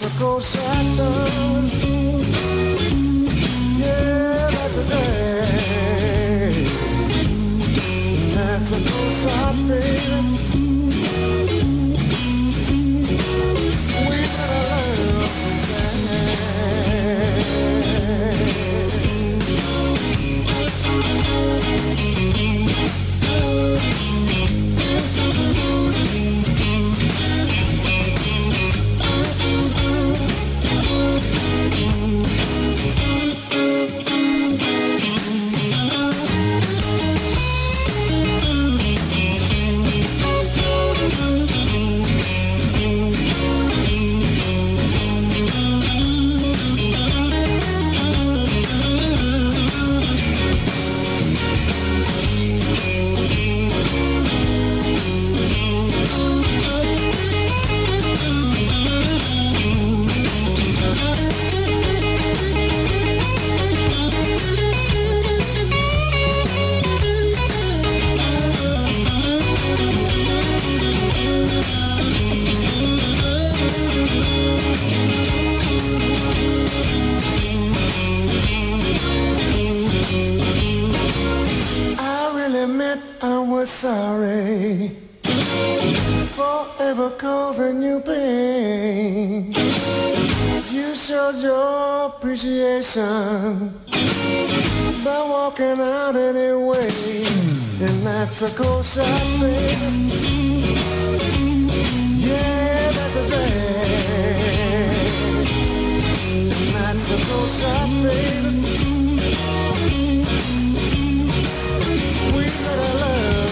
S2: Mexico shut down. Yeah, that's a day. Mexico shut down. We better learn to sorry for ever causing you pain. You showed your appreciation by walking out anyway, and that's a cold shot, baby. Yeah, that's a thing. And that's a cold shot, baby. We better love.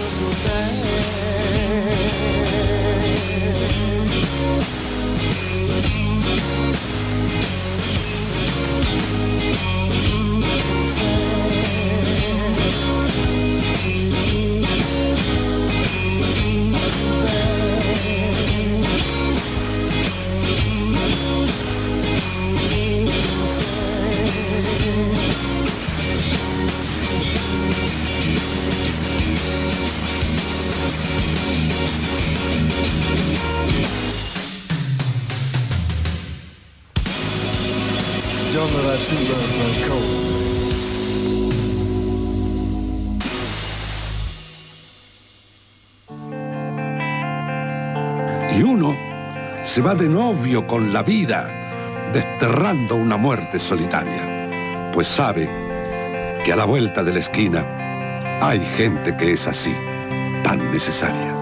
S5: Y uno se va de novio con la vida, desterrando una muerte solitaria, pues sabe que a la vuelta de la esquina hay gente que es así, tan necesaria.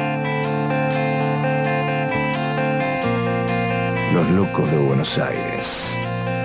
S1: Los locos de Buenos Aires.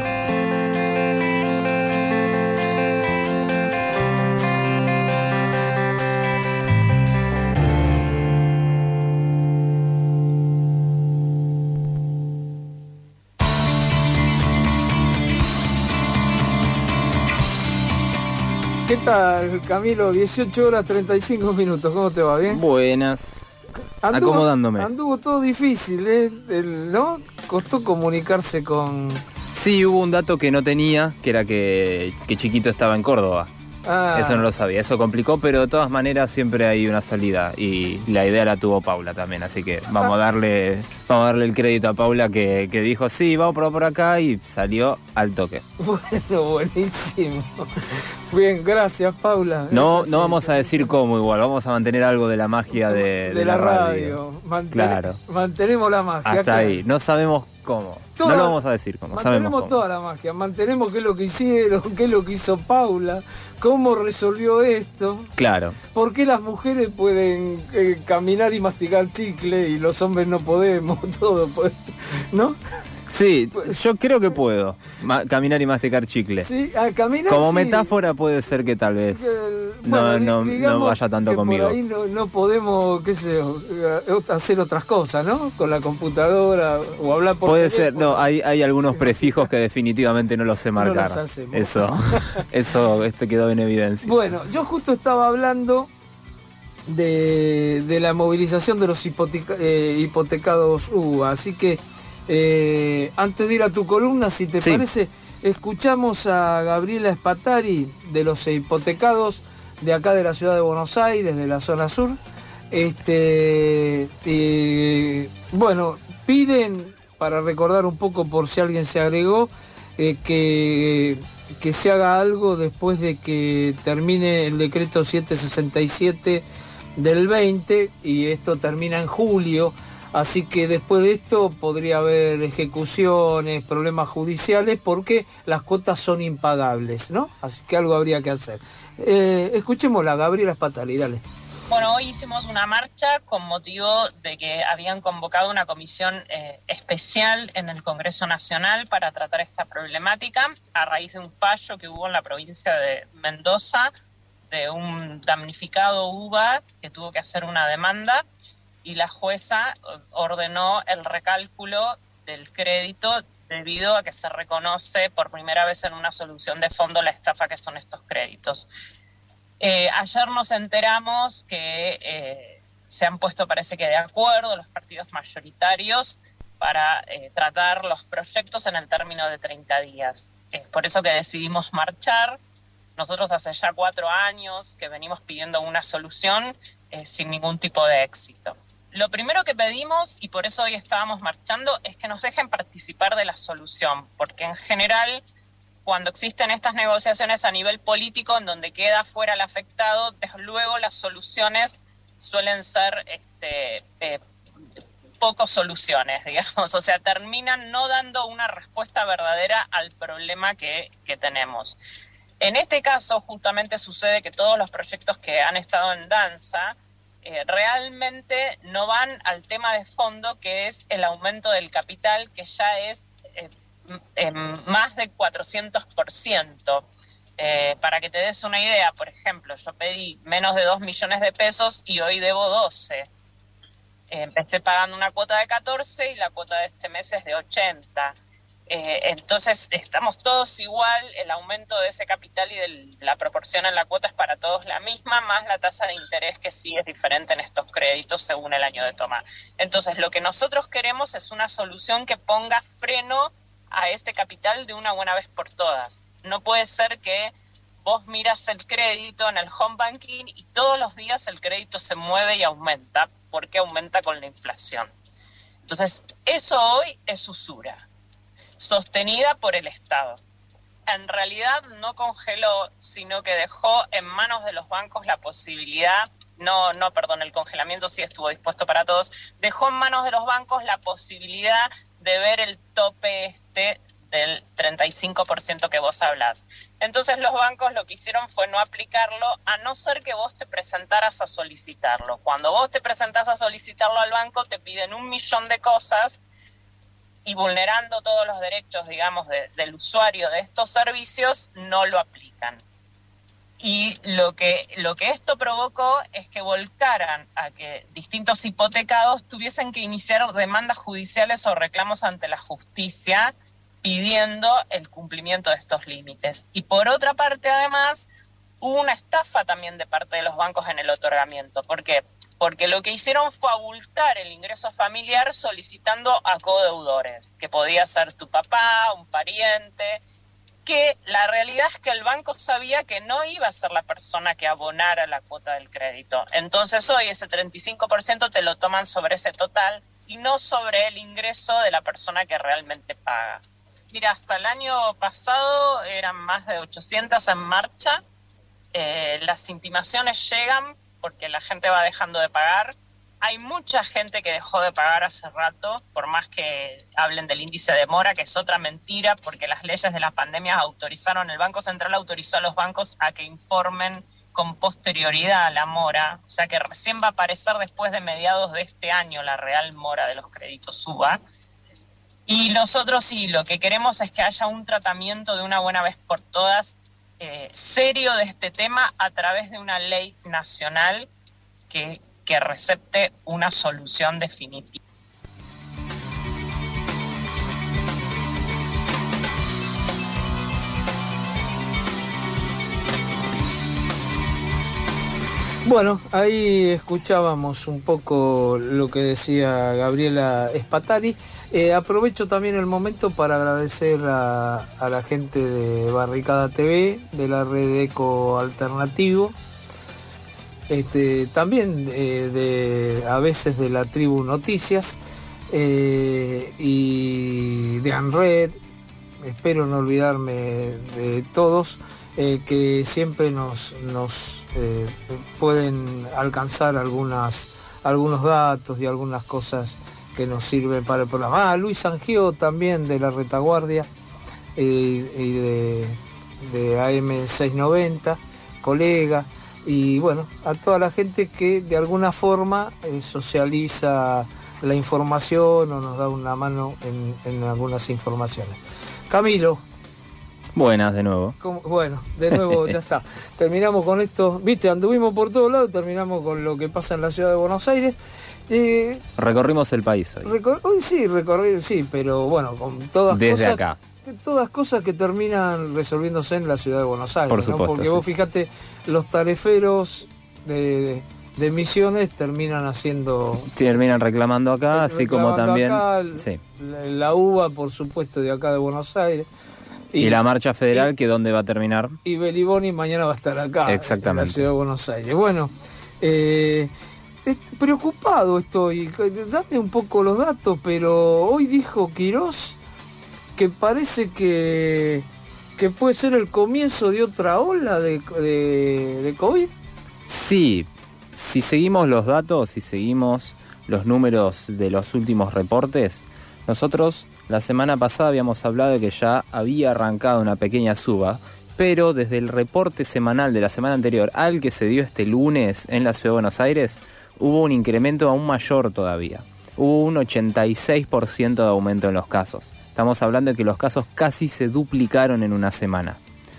S3: ¿Qué tal, Camilo? dieciocho horas treinta y cinco minutos, ¿cómo te va? ¿Bien?
S15: Buenas.
S3: Anduvo,
S15: Acomodándome.
S3: Anduvo todo difícil, ¿eh? El, ¿no? Costó comunicarse con...
S15: Sí, hubo un dato que no tenía, que era que, que Chiquito estaba en Córdoba.
S3: Ah.
S15: Eso no lo sabía, eso complicó, pero de todas maneras siempre hay una salida y la idea la tuvo Paula también, así que vamos a darle, vamos a darle el crédito a Paula que, que dijo sí, vamos por, por acá y salió al toque.
S3: Bueno, buenísimo. Bien, gracias, Paula.
S15: No, no vamos a decir cómo igual, vamos a mantener algo de la magia de,
S3: De,
S15: de
S3: la,
S15: la
S3: radio.
S15: radio.
S3: Mantene-
S15: Claro.
S3: Mantenemos la magia.
S15: Hasta
S3: claro.
S15: ahí, no sabemos cómo.
S3: Toda-
S15: no lo vamos a decir cómo, sabemos
S3: Mantenemos
S15: cómo.
S3: toda la magia, mantenemos qué es lo que hicieron, qué es lo que hizo Paula, cómo resolvió esto,
S15: Claro.
S3: por qué las mujeres pueden eh, caminar y masticar chicle y los hombres no podemos, todo, pues, ¿no?
S15: Sí, yo creo que puedo ma- caminar y masticar chicle.
S3: Sí, a caminar
S15: Como
S3: sí.
S15: metáfora puede ser que tal vez
S3: El-
S15: no,
S3: bueno,
S15: no,
S3: di- digamos
S15: no vaya tanto
S3: que
S15: conmigo.
S3: Por ahí no, no podemos, qué sé yo, eh, hacer otras cosas, ¿no? Con la computadora o hablar por
S15: Puede ser,
S3: teléfono.
S15: no, hay, hay algunos prefijos que definitivamente no los sé
S3: No los
S15: marcar.
S3: hacemos.
S15: Eso, eso este quedó en evidencia.
S3: Bueno, yo justo estaba hablando de, de la movilización de los hipoteca- eh, hipotecados U B A, así que eh, antes de ir a tu columna, si te
S15: Sí.
S3: parece, escuchamos a Gabriela Spatari de los hipotecados de acá de la ciudad de Buenos Aires, de la zona sur. Este, eh, bueno, piden para recordar un poco por si alguien se agregó, eh, que, que se haga algo después de que termine el decreto setecientos sesenta y siete del veinte, y esto termina en julio, así que después de esto podría haber ejecuciones, problemas judiciales, porque las cuotas son impagables, ¿no? Así que algo habría que hacer. Eh, escuchémosla, Gabriela Spatari, dale.
S16: Bueno, hoy hicimos una marcha con motivo de que habían convocado una comisión eh, especial en el Congreso Nacional para tratar esta problemática a raíz de un fallo que hubo en la provincia de Mendoza de un damnificado U B A que tuvo que hacer una demanda y la jueza ordenó el recálculo del crédito debido a que se reconoce por primera vez en una solución de fondo la estafa que son estos créditos. Eh, ayer nos enteramos que eh, se han puesto, parece que de acuerdo, los partidos mayoritarios para eh, tratar los proyectos en el término de treinta días. Es por eso que decidimos marchar. Nosotros hace ya cuatro años que venimos pidiendo una solución eh, sin ningún tipo de éxito. Lo primero que pedimos, y por eso hoy estábamos marchando, es que nos dejen participar de la solución, porque en general, cuando existen estas negociaciones a nivel político, en donde queda fuera el afectado, desde luego las soluciones suelen ser este, eh, pocas soluciones, digamos, o sea, terminan no dando una respuesta verdadera al problema que, que tenemos. En este caso, justamente sucede que todos los proyectos que han estado en danza eh, realmente no van al tema de fondo, que es el aumento del capital, que ya es eh, eh, más de cuatrocientos por ciento. Eh, para que te des una idea, por ejemplo, yo pedí menos de dos millones de pesos y hoy debo doce. Eh, empecé pagando una cuota de catorce y la cuota de este mes es de ochenta. Eh, entonces estamos todos igual, el aumento de ese capital y de la proporción en la cuota es para todos la misma, más la tasa de interés que sí es diferente en estos créditos según el año de toma. Entonces lo que nosotros queremos es una solución que ponga freno a este capital de una buena vez por todas. No puede ser que vos miras el crédito en el home banking y todos los días el crédito se mueve y aumenta, porque aumenta con la inflación. Entonces eso hoy es usura, sostenida por el Estado. En realidad no congeló, sino que dejó en manos de los bancos la posibilidad, no, no, perdón, el congelamiento sí estuvo dispuesto para todos, dejó en manos de los bancos la posibilidad de ver el tope este del treinta y cinco por ciento que vos hablás. Entonces los bancos lo que hicieron fue no aplicarlo, a no ser que vos te presentaras a solicitarlo. Cuando vos te presentás a solicitarlo al banco, te piden un millón de cosas, y vulnerando todos los derechos, digamos, de, del usuario de estos servicios, no lo aplican. Y lo que, lo que esto provocó es que volcaran a que distintos hipotecados tuviesen que iniciar demandas judiciales o reclamos ante la justicia pidiendo el cumplimiento de estos límites. Y por otra parte, además, hubo una estafa también de parte de los bancos en el otorgamiento. ¿Por qué? Porque lo que hicieron fue abultar el ingreso familiar solicitando a codeudores, que podía ser tu papá, un pariente, que la realidad es que el banco sabía que no iba a ser la persona que abonara la cuota del crédito. Entonces hoy ese treinta y cinco por ciento te lo toman sobre ese total y no sobre el ingreso de la persona que realmente paga. Mira, hasta el año pasado eran más de ochocientas en marcha, eh, las intimaciones llegan porque la gente va dejando de pagar. Hay mucha gente que dejó de pagar hace rato, por más que hablen del índice de mora, que es otra mentira, porque las leyes de la pandemia autorizaron, el Banco Central autorizó a los bancos a que informen con posterioridad a la mora, o sea que recién va a aparecer después de mediados de este año la real mora de los créditos U B A. Y nosotros sí, lo que queremos es que haya un tratamiento de una buena vez por todas, Eh, serio de este tema a través de una ley nacional que, que recepte una solución definitiva.
S3: Bueno, ahí escuchábamos un poco lo que decía Gabriela Spatari. Eh, aprovecho también el momento para agradecer a, a la gente de Barricada T V, de la red Eco Alternativo, este, también eh, de a veces de la Tribu Noticias, eh, y de ANRED, espero no olvidarme de todos, eh, que siempre nos, nos eh, pueden alcanzar algunas, algunos datos y algunas cosas que nos sirven para el programa. Ah, Luis Angio también de la Retaguardia eh, y de, de A M seiscientos noventa, colega, y bueno, a toda la gente que de alguna forma eh, socializa la información o nos da una mano en, en algunas informaciones. Camilo.
S15: Buenas de nuevo.
S3: ¿Cómo? Bueno, de nuevo ya está. Terminamos con esto. Viste, anduvimos por todos lados, terminamos con lo que pasa en la ciudad de Buenos Aires. Eh,
S15: Recorrimos el país hoy.
S3: recor hoy sí, recorrí, sí, pero bueno, con todas
S15: Desde
S3: cosas.
S15: acá.
S3: Todas cosas que terminan resolviéndose en la ciudad de Buenos Aires.
S15: Por supuesto,
S3: ¿no? Porque
S15: sí.
S3: vos fíjate, los tariferos de, de, de Misiones terminan haciendo.
S15: Terminan reclamando acá, así como también.
S3: Acá,
S15: sí.
S3: la, la UBA, por supuesto, de acá de Buenos Aires.
S15: Y, y la marcha federal, y, que dónde va a terminar.
S3: Y Beliboni mañana va a estar acá,
S15: exactamente,
S3: en la ciudad de Buenos Aires. Bueno, eh, preocupado estoy. Dame un poco los datos, pero hoy dijo Quirós que parece que, que puede ser el comienzo de otra ola de, de, de COVID.
S15: Sí, si seguimos los datos, si seguimos los números de los últimos reportes, nosotros la semana pasada habíamos hablado de que ya había arrancado una pequeña suba, pero desde el reporte semanal de la semana anterior al que se dio este lunes en la ciudad de Buenos Aires, hubo un incremento aún mayor todavía. Hubo un ochenta y seis por ciento de aumento en los casos. Estamos hablando de que los casos casi se duplicaron en una semana.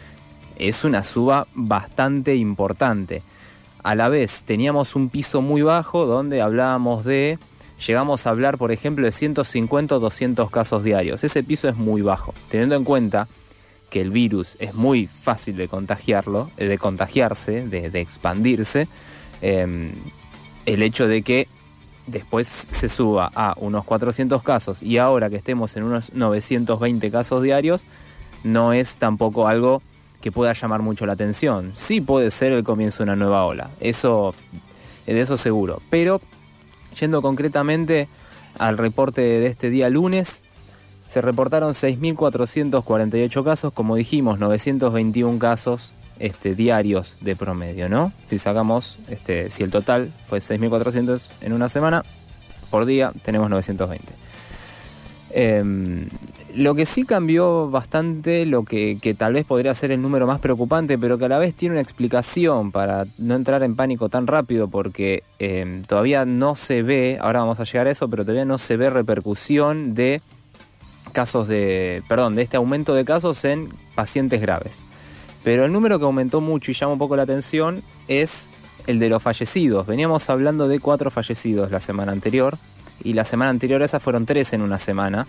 S15: Es una suba bastante importante. A la vez teníamos un piso muy bajo donde hablábamos de... Llegamos a hablar, por ejemplo, de ciento cincuenta o doscientos casos diarios. Ese piso es muy bajo, teniendo en cuenta que el virus es muy fácil de contagiarlo, de contagiarse, de, de expandirse. Eh, el hecho de que después se suba a unos cuatrocientos casos y ahora que estemos en unos novecientos veinte casos diarios, no es tampoco algo que pueda llamar mucho la atención. Sí puede ser el comienzo de una nueva ola, eso, de eso seguro. Pero, yendo concretamente al reporte de este día lunes, se reportaron seis mil cuatrocientos cuarenta y ocho casos, como dijimos, novecientos veintiún casos Este, diarios de promedio, ¿no? Si sacamos, este, si el total fue seis mil cuatrocientos en una semana, por día tenemos novecientos veinte. Eh, lo que sí cambió bastante, lo que, que tal vez podría ser el número más preocupante, pero que a la vez tiene una explicación para no entrar en pánico tan rápido, porque eh, todavía no se ve, ahora vamos a llegar a eso, pero todavía no se ve repercusión de casos de, perdón, de este aumento de casos en pacientes graves. Pero el número que aumentó mucho y llama un poco la atención es el de los fallecidos. Veníamos hablando de cuatro fallecidos la semana anterior, y la semana anterior esas fueron tres en una semana.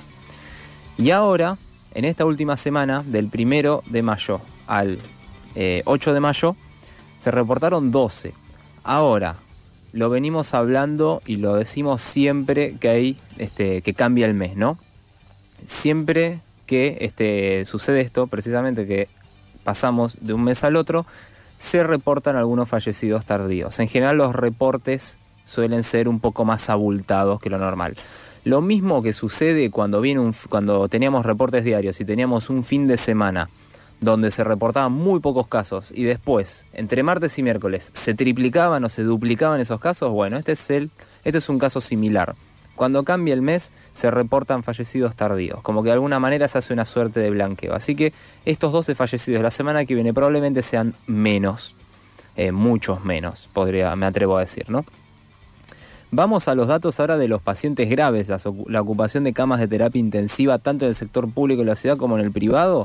S15: Y ahora, en esta última semana, del primero de mayo al eh, ocho de mayo, se reportaron doce. Ahora, lo venimos hablando y lo decimos siempre que hay, este, que cambia el mes, ¿no? Siempre que este, sucede esto, precisamente que pasamos de un mes al otro, se reportan algunos fallecidos tardíos. En general los reportes suelen ser un poco más abultados que lo normal. Lo mismo que sucede cuando, viene un, cuando teníamos reportes diarios y teníamos un fin de semana donde se reportaban muy pocos casos y después, entre martes y miércoles, se triplicaban o se duplicaban esos casos. Bueno, este es, el, este es un caso similar. Cuando cambia el mes, se reportan fallecidos tardíos. Como que de alguna manera se hace una suerte de blanqueo. Así que estos doce fallecidos la semana que viene probablemente sean menos. Eh, muchos menos, podría, me atrevo a decir, ¿no? Vamos a los datos ahora de los pacientes graves. La, la ocupación de camas de terapia intensiva, tanto en el sector público de la ciudad como en el privado,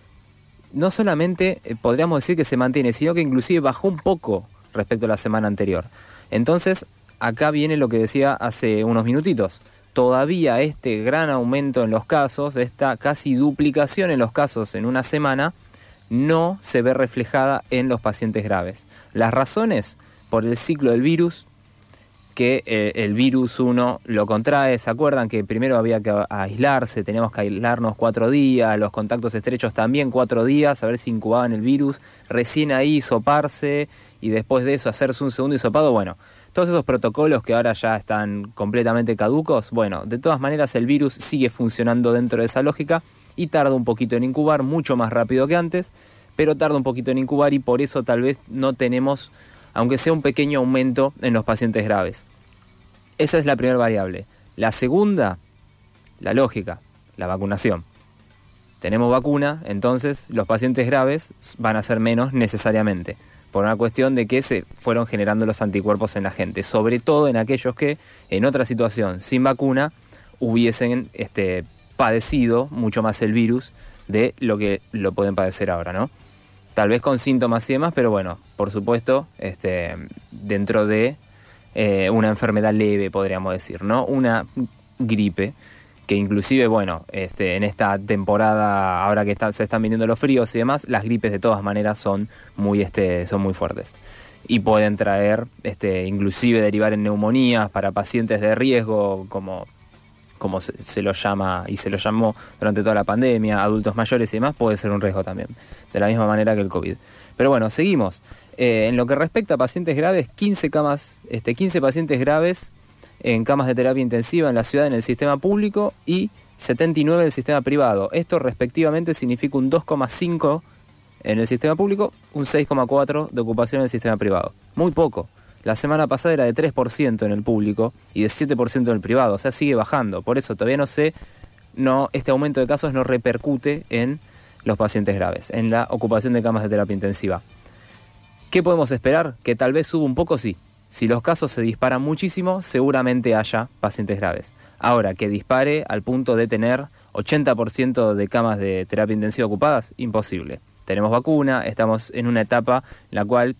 S15: no solamente eh, podríamos decir que se mantiene, sino que inclusive bajó un poco respecto a la semana anterior. Entonces, acá viene lo que decía hace unos minutitos. Todavía este gran aumento en los casos, esta casi duplicación en los casos en una semana, no se ve reflejada en los pacientes graves. Las razones, por el ciclo del virus, que eh, el virus uno lo contrae. ¿Se acuerdan que primero había que aislarse? Teníamos que aislarnos cuatro días, los contactos estrechos también cuatro días, a ver si incubaban el virus. Recién ahí hisoparse y después de eso hacerse un segundo hisopado. Bueno, todos esos protocolos que ahora ya están completamente caducos, bueno, de todas maneras el virus sigue funcionando dentro de esa lógica y tarda un poquito en incubar, mucho más rápido que antes, pero tarda un poquito en incubar y por eso tal vez no tenemos, aunque sea un pequeño aumento en los pacientes graves. Esa es la primera variable. La segunda, la lógica, la vacunación. Tenemos vacuna, entonces los pacientes graves van a ser menos necesariamente, por una cuestión de que se fueron generando los anticuerpos en la gente, sobre todo en aquellos que en otra situación sin vacuna hubiesen este, padecido mucho más el virus de lo que lo pueden padecer ahora, ¿no? Tal vez con síntomas y demás, pero bueno, por supuesto, este, dentro de eh, una enfermedad leve, podríamos decir, ¿no? Una gripe, que inclusive, bueno, este, en esta temporada, ahora que está, se están viniendo los fríos y demás, las gripes de todas maneras son muy, este, son muy fuertes. Y pueden traer, este, inclusive derivar en neumonías para pacientes de riesgo, como, como se, se lo llama y se lo llamó durante toda la pandemia, adultos mayores y demás, puede ser un riesgo también, de la misma manera que el COVID. Pero bueno, seguimos. Eh, en lo que respecta a pacientes graves, quince camas, este, quince pacientes graves en camas de terapia intensiva en la ciudad en el sistema público y setenta y nueve en el sistema privado. Esto respectivamente significa un dos coma cinco en el sistema público, un seis coma cuatro de ocupación en el sistema privado. Muy poco. La semana pasada era de tres por ciento en el público y de siete por ciento en el privado. O sea, sigue bajando. Por eso todavía no sé, no, este aumento de casos no repercute en los pacientes graves, en la ocupación de camas de terapia intensiva. ¿Qué podemos esperar? Que tal vez suba un poco, sí. Si los casos se disparan muchísimo, seguramente haya pacientes graves. Ahora, que dispare al punto de tener ochenta por ciento de camas de terapia intensiva ocupadas, imposible. Tenemos vacuna, estamos en una etapa en la cual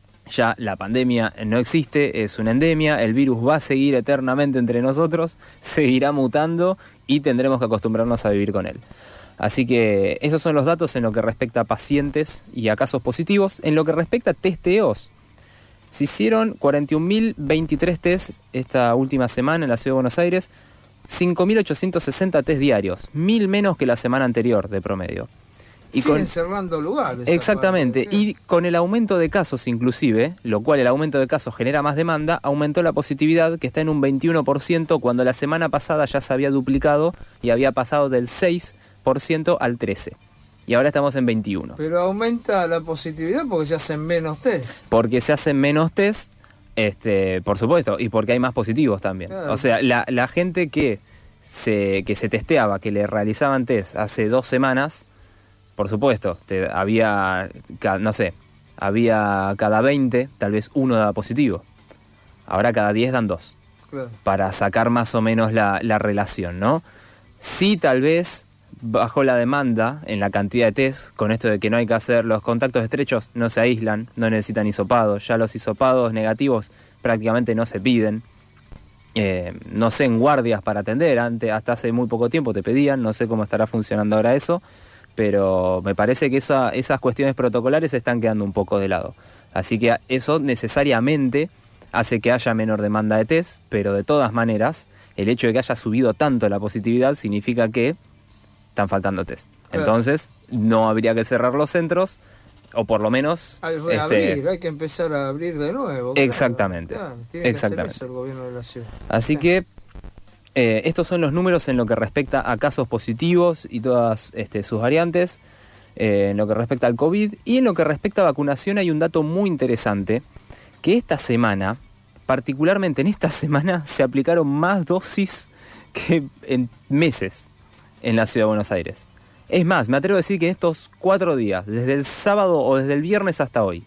S15: ya la pandemia no existe, es una endemia, el virus va a seguir eternamente entre nosotros, seguirá mutando y tendremos que acostumbrarnos a vivir con él. Así que esos son los datos en lo que respecta a pacientes y a casos positivos. En lo que respecta a testeos, se hicieron cuarenta y un mil veintitrés tests esta última semana en la Ciudad de Buenos Aires, cinco mil ochocientos sesenta test diarios, mil menos que la semana anterior de promedio. Y
S3: siguen
S15: con,
S3: cerrando lugares.
S15: exactamente,
S3: aparte.
S15: y con el aumento de casos inclusive, lo cual el aumento de casos genera más demanda, aumentó la positividad que está en un veintiuno por ciento cuando la semana pasada ya se había duplicado y había pasado del seis por ciento al trece por ciento. Y ahora estamos en veintiuno.
S3: Pero aumenta la positividad porque se hacen menos test.
S15: Porque se hacen menos test, este, por supuesto, y porque hay más positivos también.
S3: Claro.
S15: O sea, la, la gente que se, que se testeaba, que le realizaban test hace dos semanas, por supuesto, te, había, no sé, había cada veinte, tal vez uno daba positivo. Ahora cada diez dan dos. Claro. Para sacar más o menos la, la relación, ¿no? Sí, tal vez bajó la demanda en la cantidad de test, con esto de que no hay que hacer, los contactos estrechos no se aíslan, no necesitan hisopados, ya los hisopados negativos prácticamente no se piden. Eh, no sé, en guardias para atender, antes, hasta hace muy poco tiempo te pedían, no sé cómo estará funcionando ahora eso, pero me parece que esa, esas cuestiones protocolares están quedando un poco de lado. Así que eso necesariamente hace que haya menor demanda de test, pero de todas maneras, el hecho de que haya subido tanto la positividad significa que están faltando test. Claro. Entonces, no habría que cerrar los centros, o por lo menos...
S3: Hay, reabrir, este, hay que empezar a abrir de nuevo.
S15: Exactamente.
S3: Claro, tiene
S15: exactamente.
S3: Que hacer eso el gobierno de la ciudad.
S15: Así que eh, estos son los números en lo que respecta a casos positivos y todas este, sus variantes, eh, en lo que respecta al COVID. Y en lo que respecta a vacunación hay un dato muy interesante, que esta semana, particularmente en esta semana, se aplicaron más dosis que en meses en la Ciudad de Buenos Aires. Es más, me atrevo a decir que en estos cuatro días, desde el sábado o desde el viernes hasta hoy,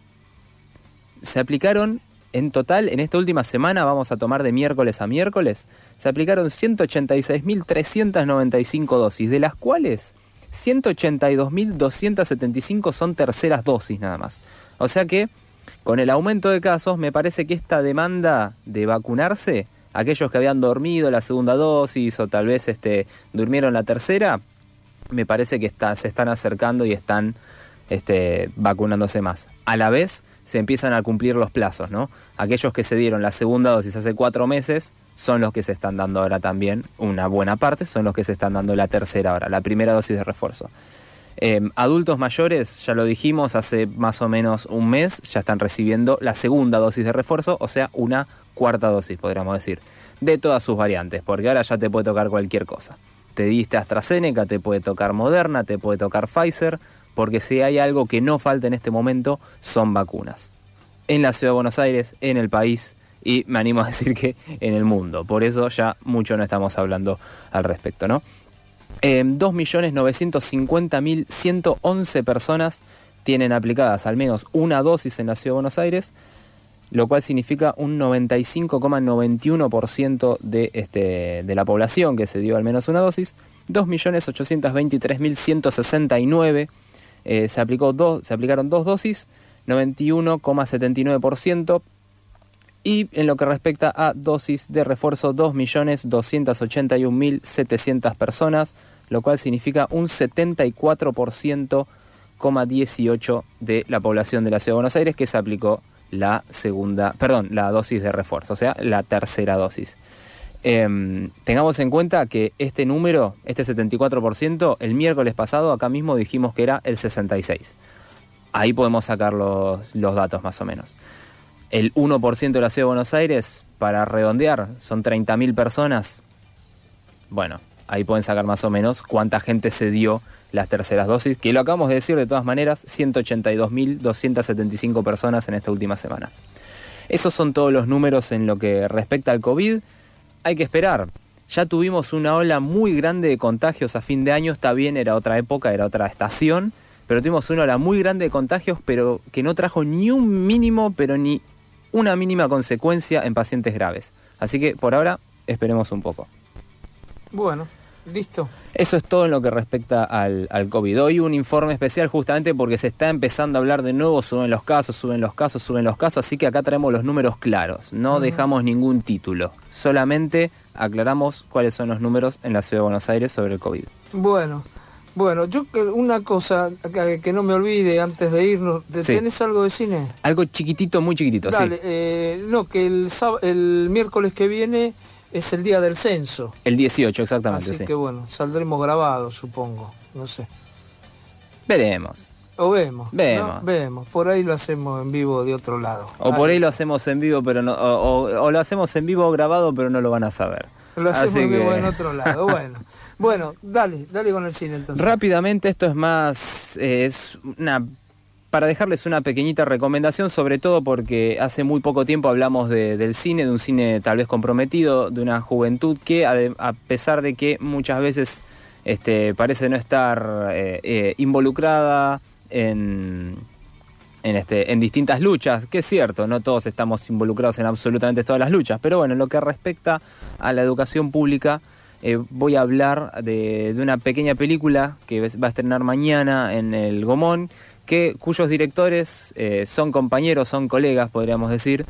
S15: se aplicaron en total, en esta última semana, vamos a tomar de miércoles a miércoles, se aplicaron ciento ochenta y seis mil trescientas noventa y cinco dosis, de las cuales ciento ochenta y dos mil doscientas setenta y cinco son terceras dosis nada más. O sea que, con el aumento de casos, me parece que esta demanda de vacunarse, aquellos que habían dormido la segunda dosis o tal vez este, durmieron la tercera, me parece que está, se están acercando y están este, vacunándose más. A la vez se empiezan a cumplir los plazos, ¿no? Aquellos que se dieron la segunda dosis hace cuatro meses son los que se están dando ahora también, una buena parte, son los que se están dando la tercera ahora, la primera dosis de refuerzo. Eh, adultos mayores, ya lo dijimos, hace más o menos un mes ya están recibiendo la segunda dosis de refuerzo, o sea, una cuarta dosis, podríamos decir, de todas sus variantes, porque ahora ya te puede tocar cualquier cosa. Te diste AstraZeneca, te puede tocar Moderna, te puede tocar Pfizer, porque si hay algo que no falta en este momento, son vacunas. En la Ciudad de Buenos Aires, en el país, y me animo a decir que en el mundo. Por eso ya mucho no estamos hablando al respecto, ¿no? Eh, dos millones novecientos cincuenta mil ciento once personas tienen aplicadas al menos una dosis en la Ciudad de Buenos Aires, lo cual significa un noventa y cinco coma noventa y uno por ciento de, este, de la población que se dio al menos una dosis. dos millones ochocientos veintitrés mil ciento sesenta y nueve eh, se, aplicó dos, se aplicaron dos dosis, noventa y uno coma setenta y nueve por ciento. Y en lo que respecta a dosis de refuerzo, dos millones doscientos ochenta y un mil setecientas personas, lo cual significa un setenta y cuatro por ciento coma dieciocho de la población de la Ciudad de Buenos Aires que se aplicó la segunda, perdón, la dosis de refuerzo, o sea, la tercera dosis. Eh, tengamos en cuenta que este número, este setenta y cuatro por ciento, el miércoles pasado acá mismo dijimos que era el sesenta y seis por ciento. Ahí podemos sacar los, los datos más o menos. El uno por ciento de la Ciudad de Buenos Aires, para redondear, son treinta mil personas. Bueno, ahí pueden sacar más o menos cuánta gente se dio las terceras dosis, que lo acabamos de decir de todas maneras, ciento ochenta y dos mil doscientos setenta y cinco personas en esta última semana. Esos son todos los números en lo que respecta al COVID. Hay que esperar. Ya tuvimos una ola muy grande de contagios a fin de año, está bien, era otra época, era otra estación, pero tuvimos una ola muy grande de contagios, pero que no trajo ni un mínimo, pero ni una mínima consecuencia en pacientes graves. Así que por ahora esperemos un poco.
S3: Bueno, listo.
S15: Eso es todo en lo que respecta al, al COVID. Hoy un informe especial justamente porque se está empezando a hablar de nuevo, suben los casos, suben los casos, suben los casos, así que acá traemos los números claros, no uh-huh. dejamos ningún título, solamente aclaramos cuáles son los números en la Ciudad de Buenos Aires sobre el COVID.
S3: Bueno, bueno, yo una cosa que, que no me olvide antes de irnos, ¿tenés sí. algo de cine?
S15: Algo chiquitito, muy chiquitito,
S3: Dale,
S15: sí.
S3: Eh, no, que el, el miércoles que viene es el día del censo.
S15: El dieciocho, exactamente,
S3: Así
S15: sí.
S3: que bueno, saldremos grabados, supongo, no sé.
S15: Veremos.
S3: O vemos.
S15: Vemos.
S3: ¿no? Vemos. Por ahí lo hacemos en vivo de otro lado.
S15: O ahí. por ahí lo hacemos en vivo, pero no, o, o, o lo hacemos en vivo grabado, pero no lo van a saber.
S3: Lo hacemos
S15: Así
S3: en vivo
S15: que...
S3: en otro lado, bueno. Bueno, dale, dale con el cine entonces.
S15: Rápidamente, esto es más, eh, es una, para dejarles una pequeñita recomendación, sobre todo porque hace muy poco tiempo hablamos de, del cine, de un cine tal vez comprometido, de una juventud que a, a pesar de que muchas veces este, parece no estar eh, eh, involucrada en, en, este, en distintas luchas, que es cierto, no todos estamos involucrados en absolutamente todas las luchas, pero bueno, en lo que respecta a la educación pública, Eh, voy a hablar de, de una pequeña película que va a estrenar mañana en el Gomón, que, cuyos directores eh, son compañeros, son colegas, podríamos decir,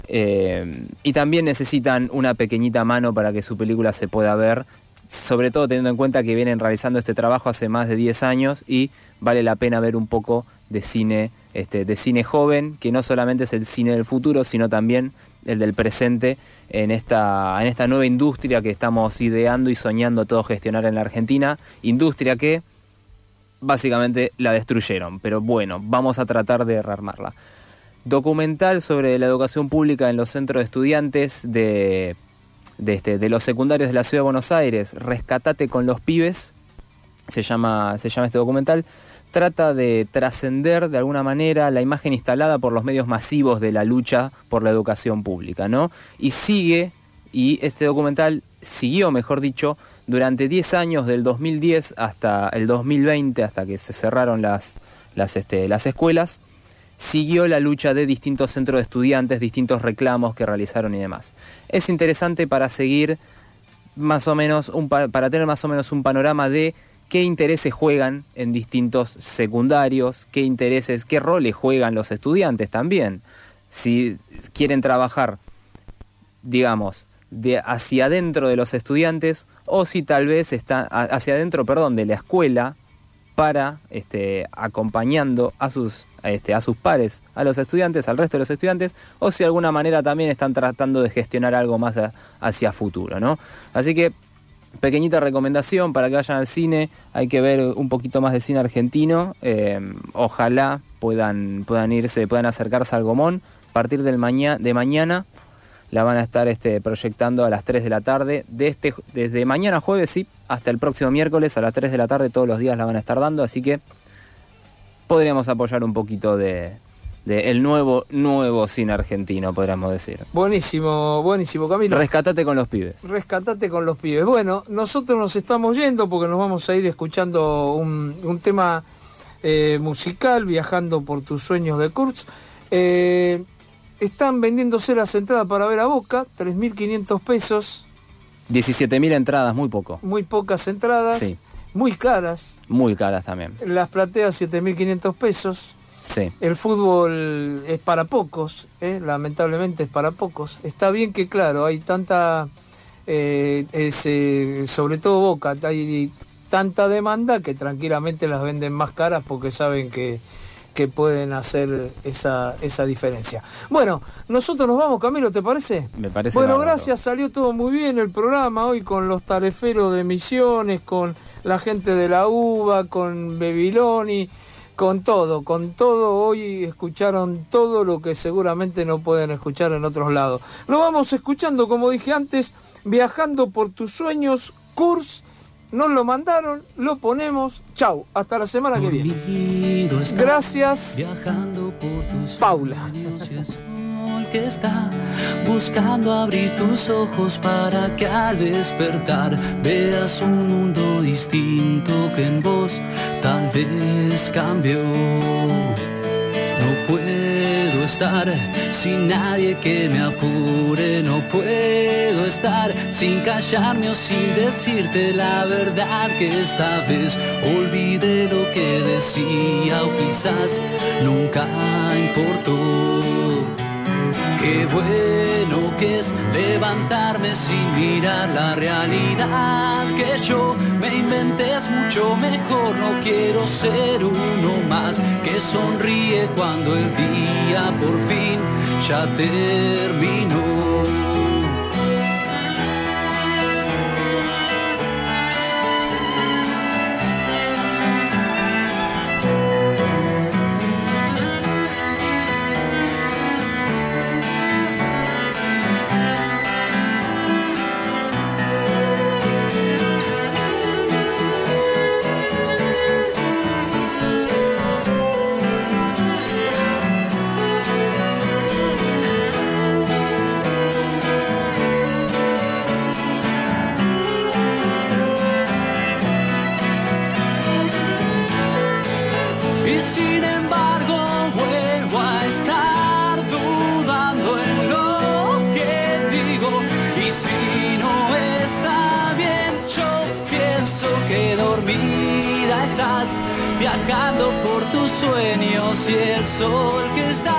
S15: eh, y también necesitan una pequeñita mano para que su película se pueda ver, sobre todo teniendo en cuenta que vienen realizando este trabajo hace más de diez años y vale la pena ver un poco de cine, este, de cine joven, que no solamente es el cine del futuro, sino también el del presente, en esta, en esta nueva industria que estamos ideando y soñando todos gestionar en la Argentina, industria que básicamente la destruyeron, pero bueno, vamos a tratar de rearmarla. Documental sobre la educación pública en los centros de estudiantes de, de, este, de los secundarios de la Ciudad de Buenos Aires, Rescatate con los pibes, se llama, se llama este documental. Trata de trascender de alguna manera la imagen instalada por los medios masivos de la lucha por la educación pública, ¿no? Y sigue, y este documental siguió, mejor dicho, durante diez años, del dos mil diez hasta el dos mil veinte, hasta que se cerraron las, las, este, las escuelas, siguió la lucha de distintos centros de estudiantes, distintos reclamos que realizaron y demás. Es interesante para seguir más o menos, un, para tener más o menos un panorama de qué intereses juegan en distintos secundarios, qué intereses, qué roles juegan los estudiantes también. Si quieren trabajar, digamos, de hacia adentro de los estudiantes, o si tal vez están hacia adentro, perdón, de la escuela, para este, acompañando a sus, este, a sus pares, a los estudiantes, al resto de los estudiantes, o si de alguna manera también están tratando de gestionar algo más a, hacia futuro, ¿no? Así que pequeñita recomendación para que vayan al cine, hay que ver un poquito más de cine argentino, eh, ojalá puedan, puedan irse, puedan acercarse al Gomón, a partir del maña, de mañana la van a estar este, proyectando a las tres de la tarde, de este, desde mañana jueves sí, hasta el próximo miércoles a las tres de la tarde, todos los días la van a estar dando, así que podríamos apoyar un poquito de, de el nuevo, nuevo cine argentino, podríamos decir.
S3: Buenísimo, buenísimo, Camilo.
S15: Rescatate con los pibes.
S3: Rescatate con los pibes. Bueno, nosotros nos estamos yendo porque nos vamos a ir escuchando un, un tema eh, musical, Viajando por tus sueños de Kurtz. Eh, están vendiéndose las entradas para ver a Boca, tres mil quinientos pesos.
S15: diecisiete mil entradas, muy poco.
S3: Muy pocas entradas,
S15: sí.
S3: Muy caras.
S15: Muy caras también.
S3: Las plateas, siete mil quinientos pesos.
S15: Sí.
S3: El fútbol es para pocos, ¿eh? Lamentablemente es para pocos. Está bien que, claro, hay tanta, eh, es, eh, sobre todo Boca, hay tanta demanda que tranquilamente las venden más caras porque saben que, que pueden hacer esa, esa diferencia. Bueno, nosotros nos vamos, Camilo, ¿te parece?
S15: Me parece.
S3: Bueno,
S15: bárbaro.
S3: Gracias, salió todo muy bien el programa hoy con los tareferos de Misiones, con la gente de la UBA, con Bebiloni, con todo, con todo. Hoy escucharon todo lo que seguramente no pueden escuchar en otros lados. Lo vamos escuchando, como dije antes, Viajando por tus sueños, Kurtz. Nos lo mandaron, lo ponemos. Chau, hasta la semana que viene. Gracias, Paula.
S17: Que está buscando abrir tus ojos para que al despertar veas un mundo distinto que en vos tal vez cambió. No puedo estar sin nadie que me apure, no puedo estar sin callarme o sin decirte la verdad, que esta vez olvidé lo que decía o quizás nunca importó. Qué bueno que es levantarme sin mirar la realidad que yo me inventé, es mucho mejor. No quiero ser uno más que sonríe cuando el día por fin ya terminó. Viajando por tus sueños y el sol que está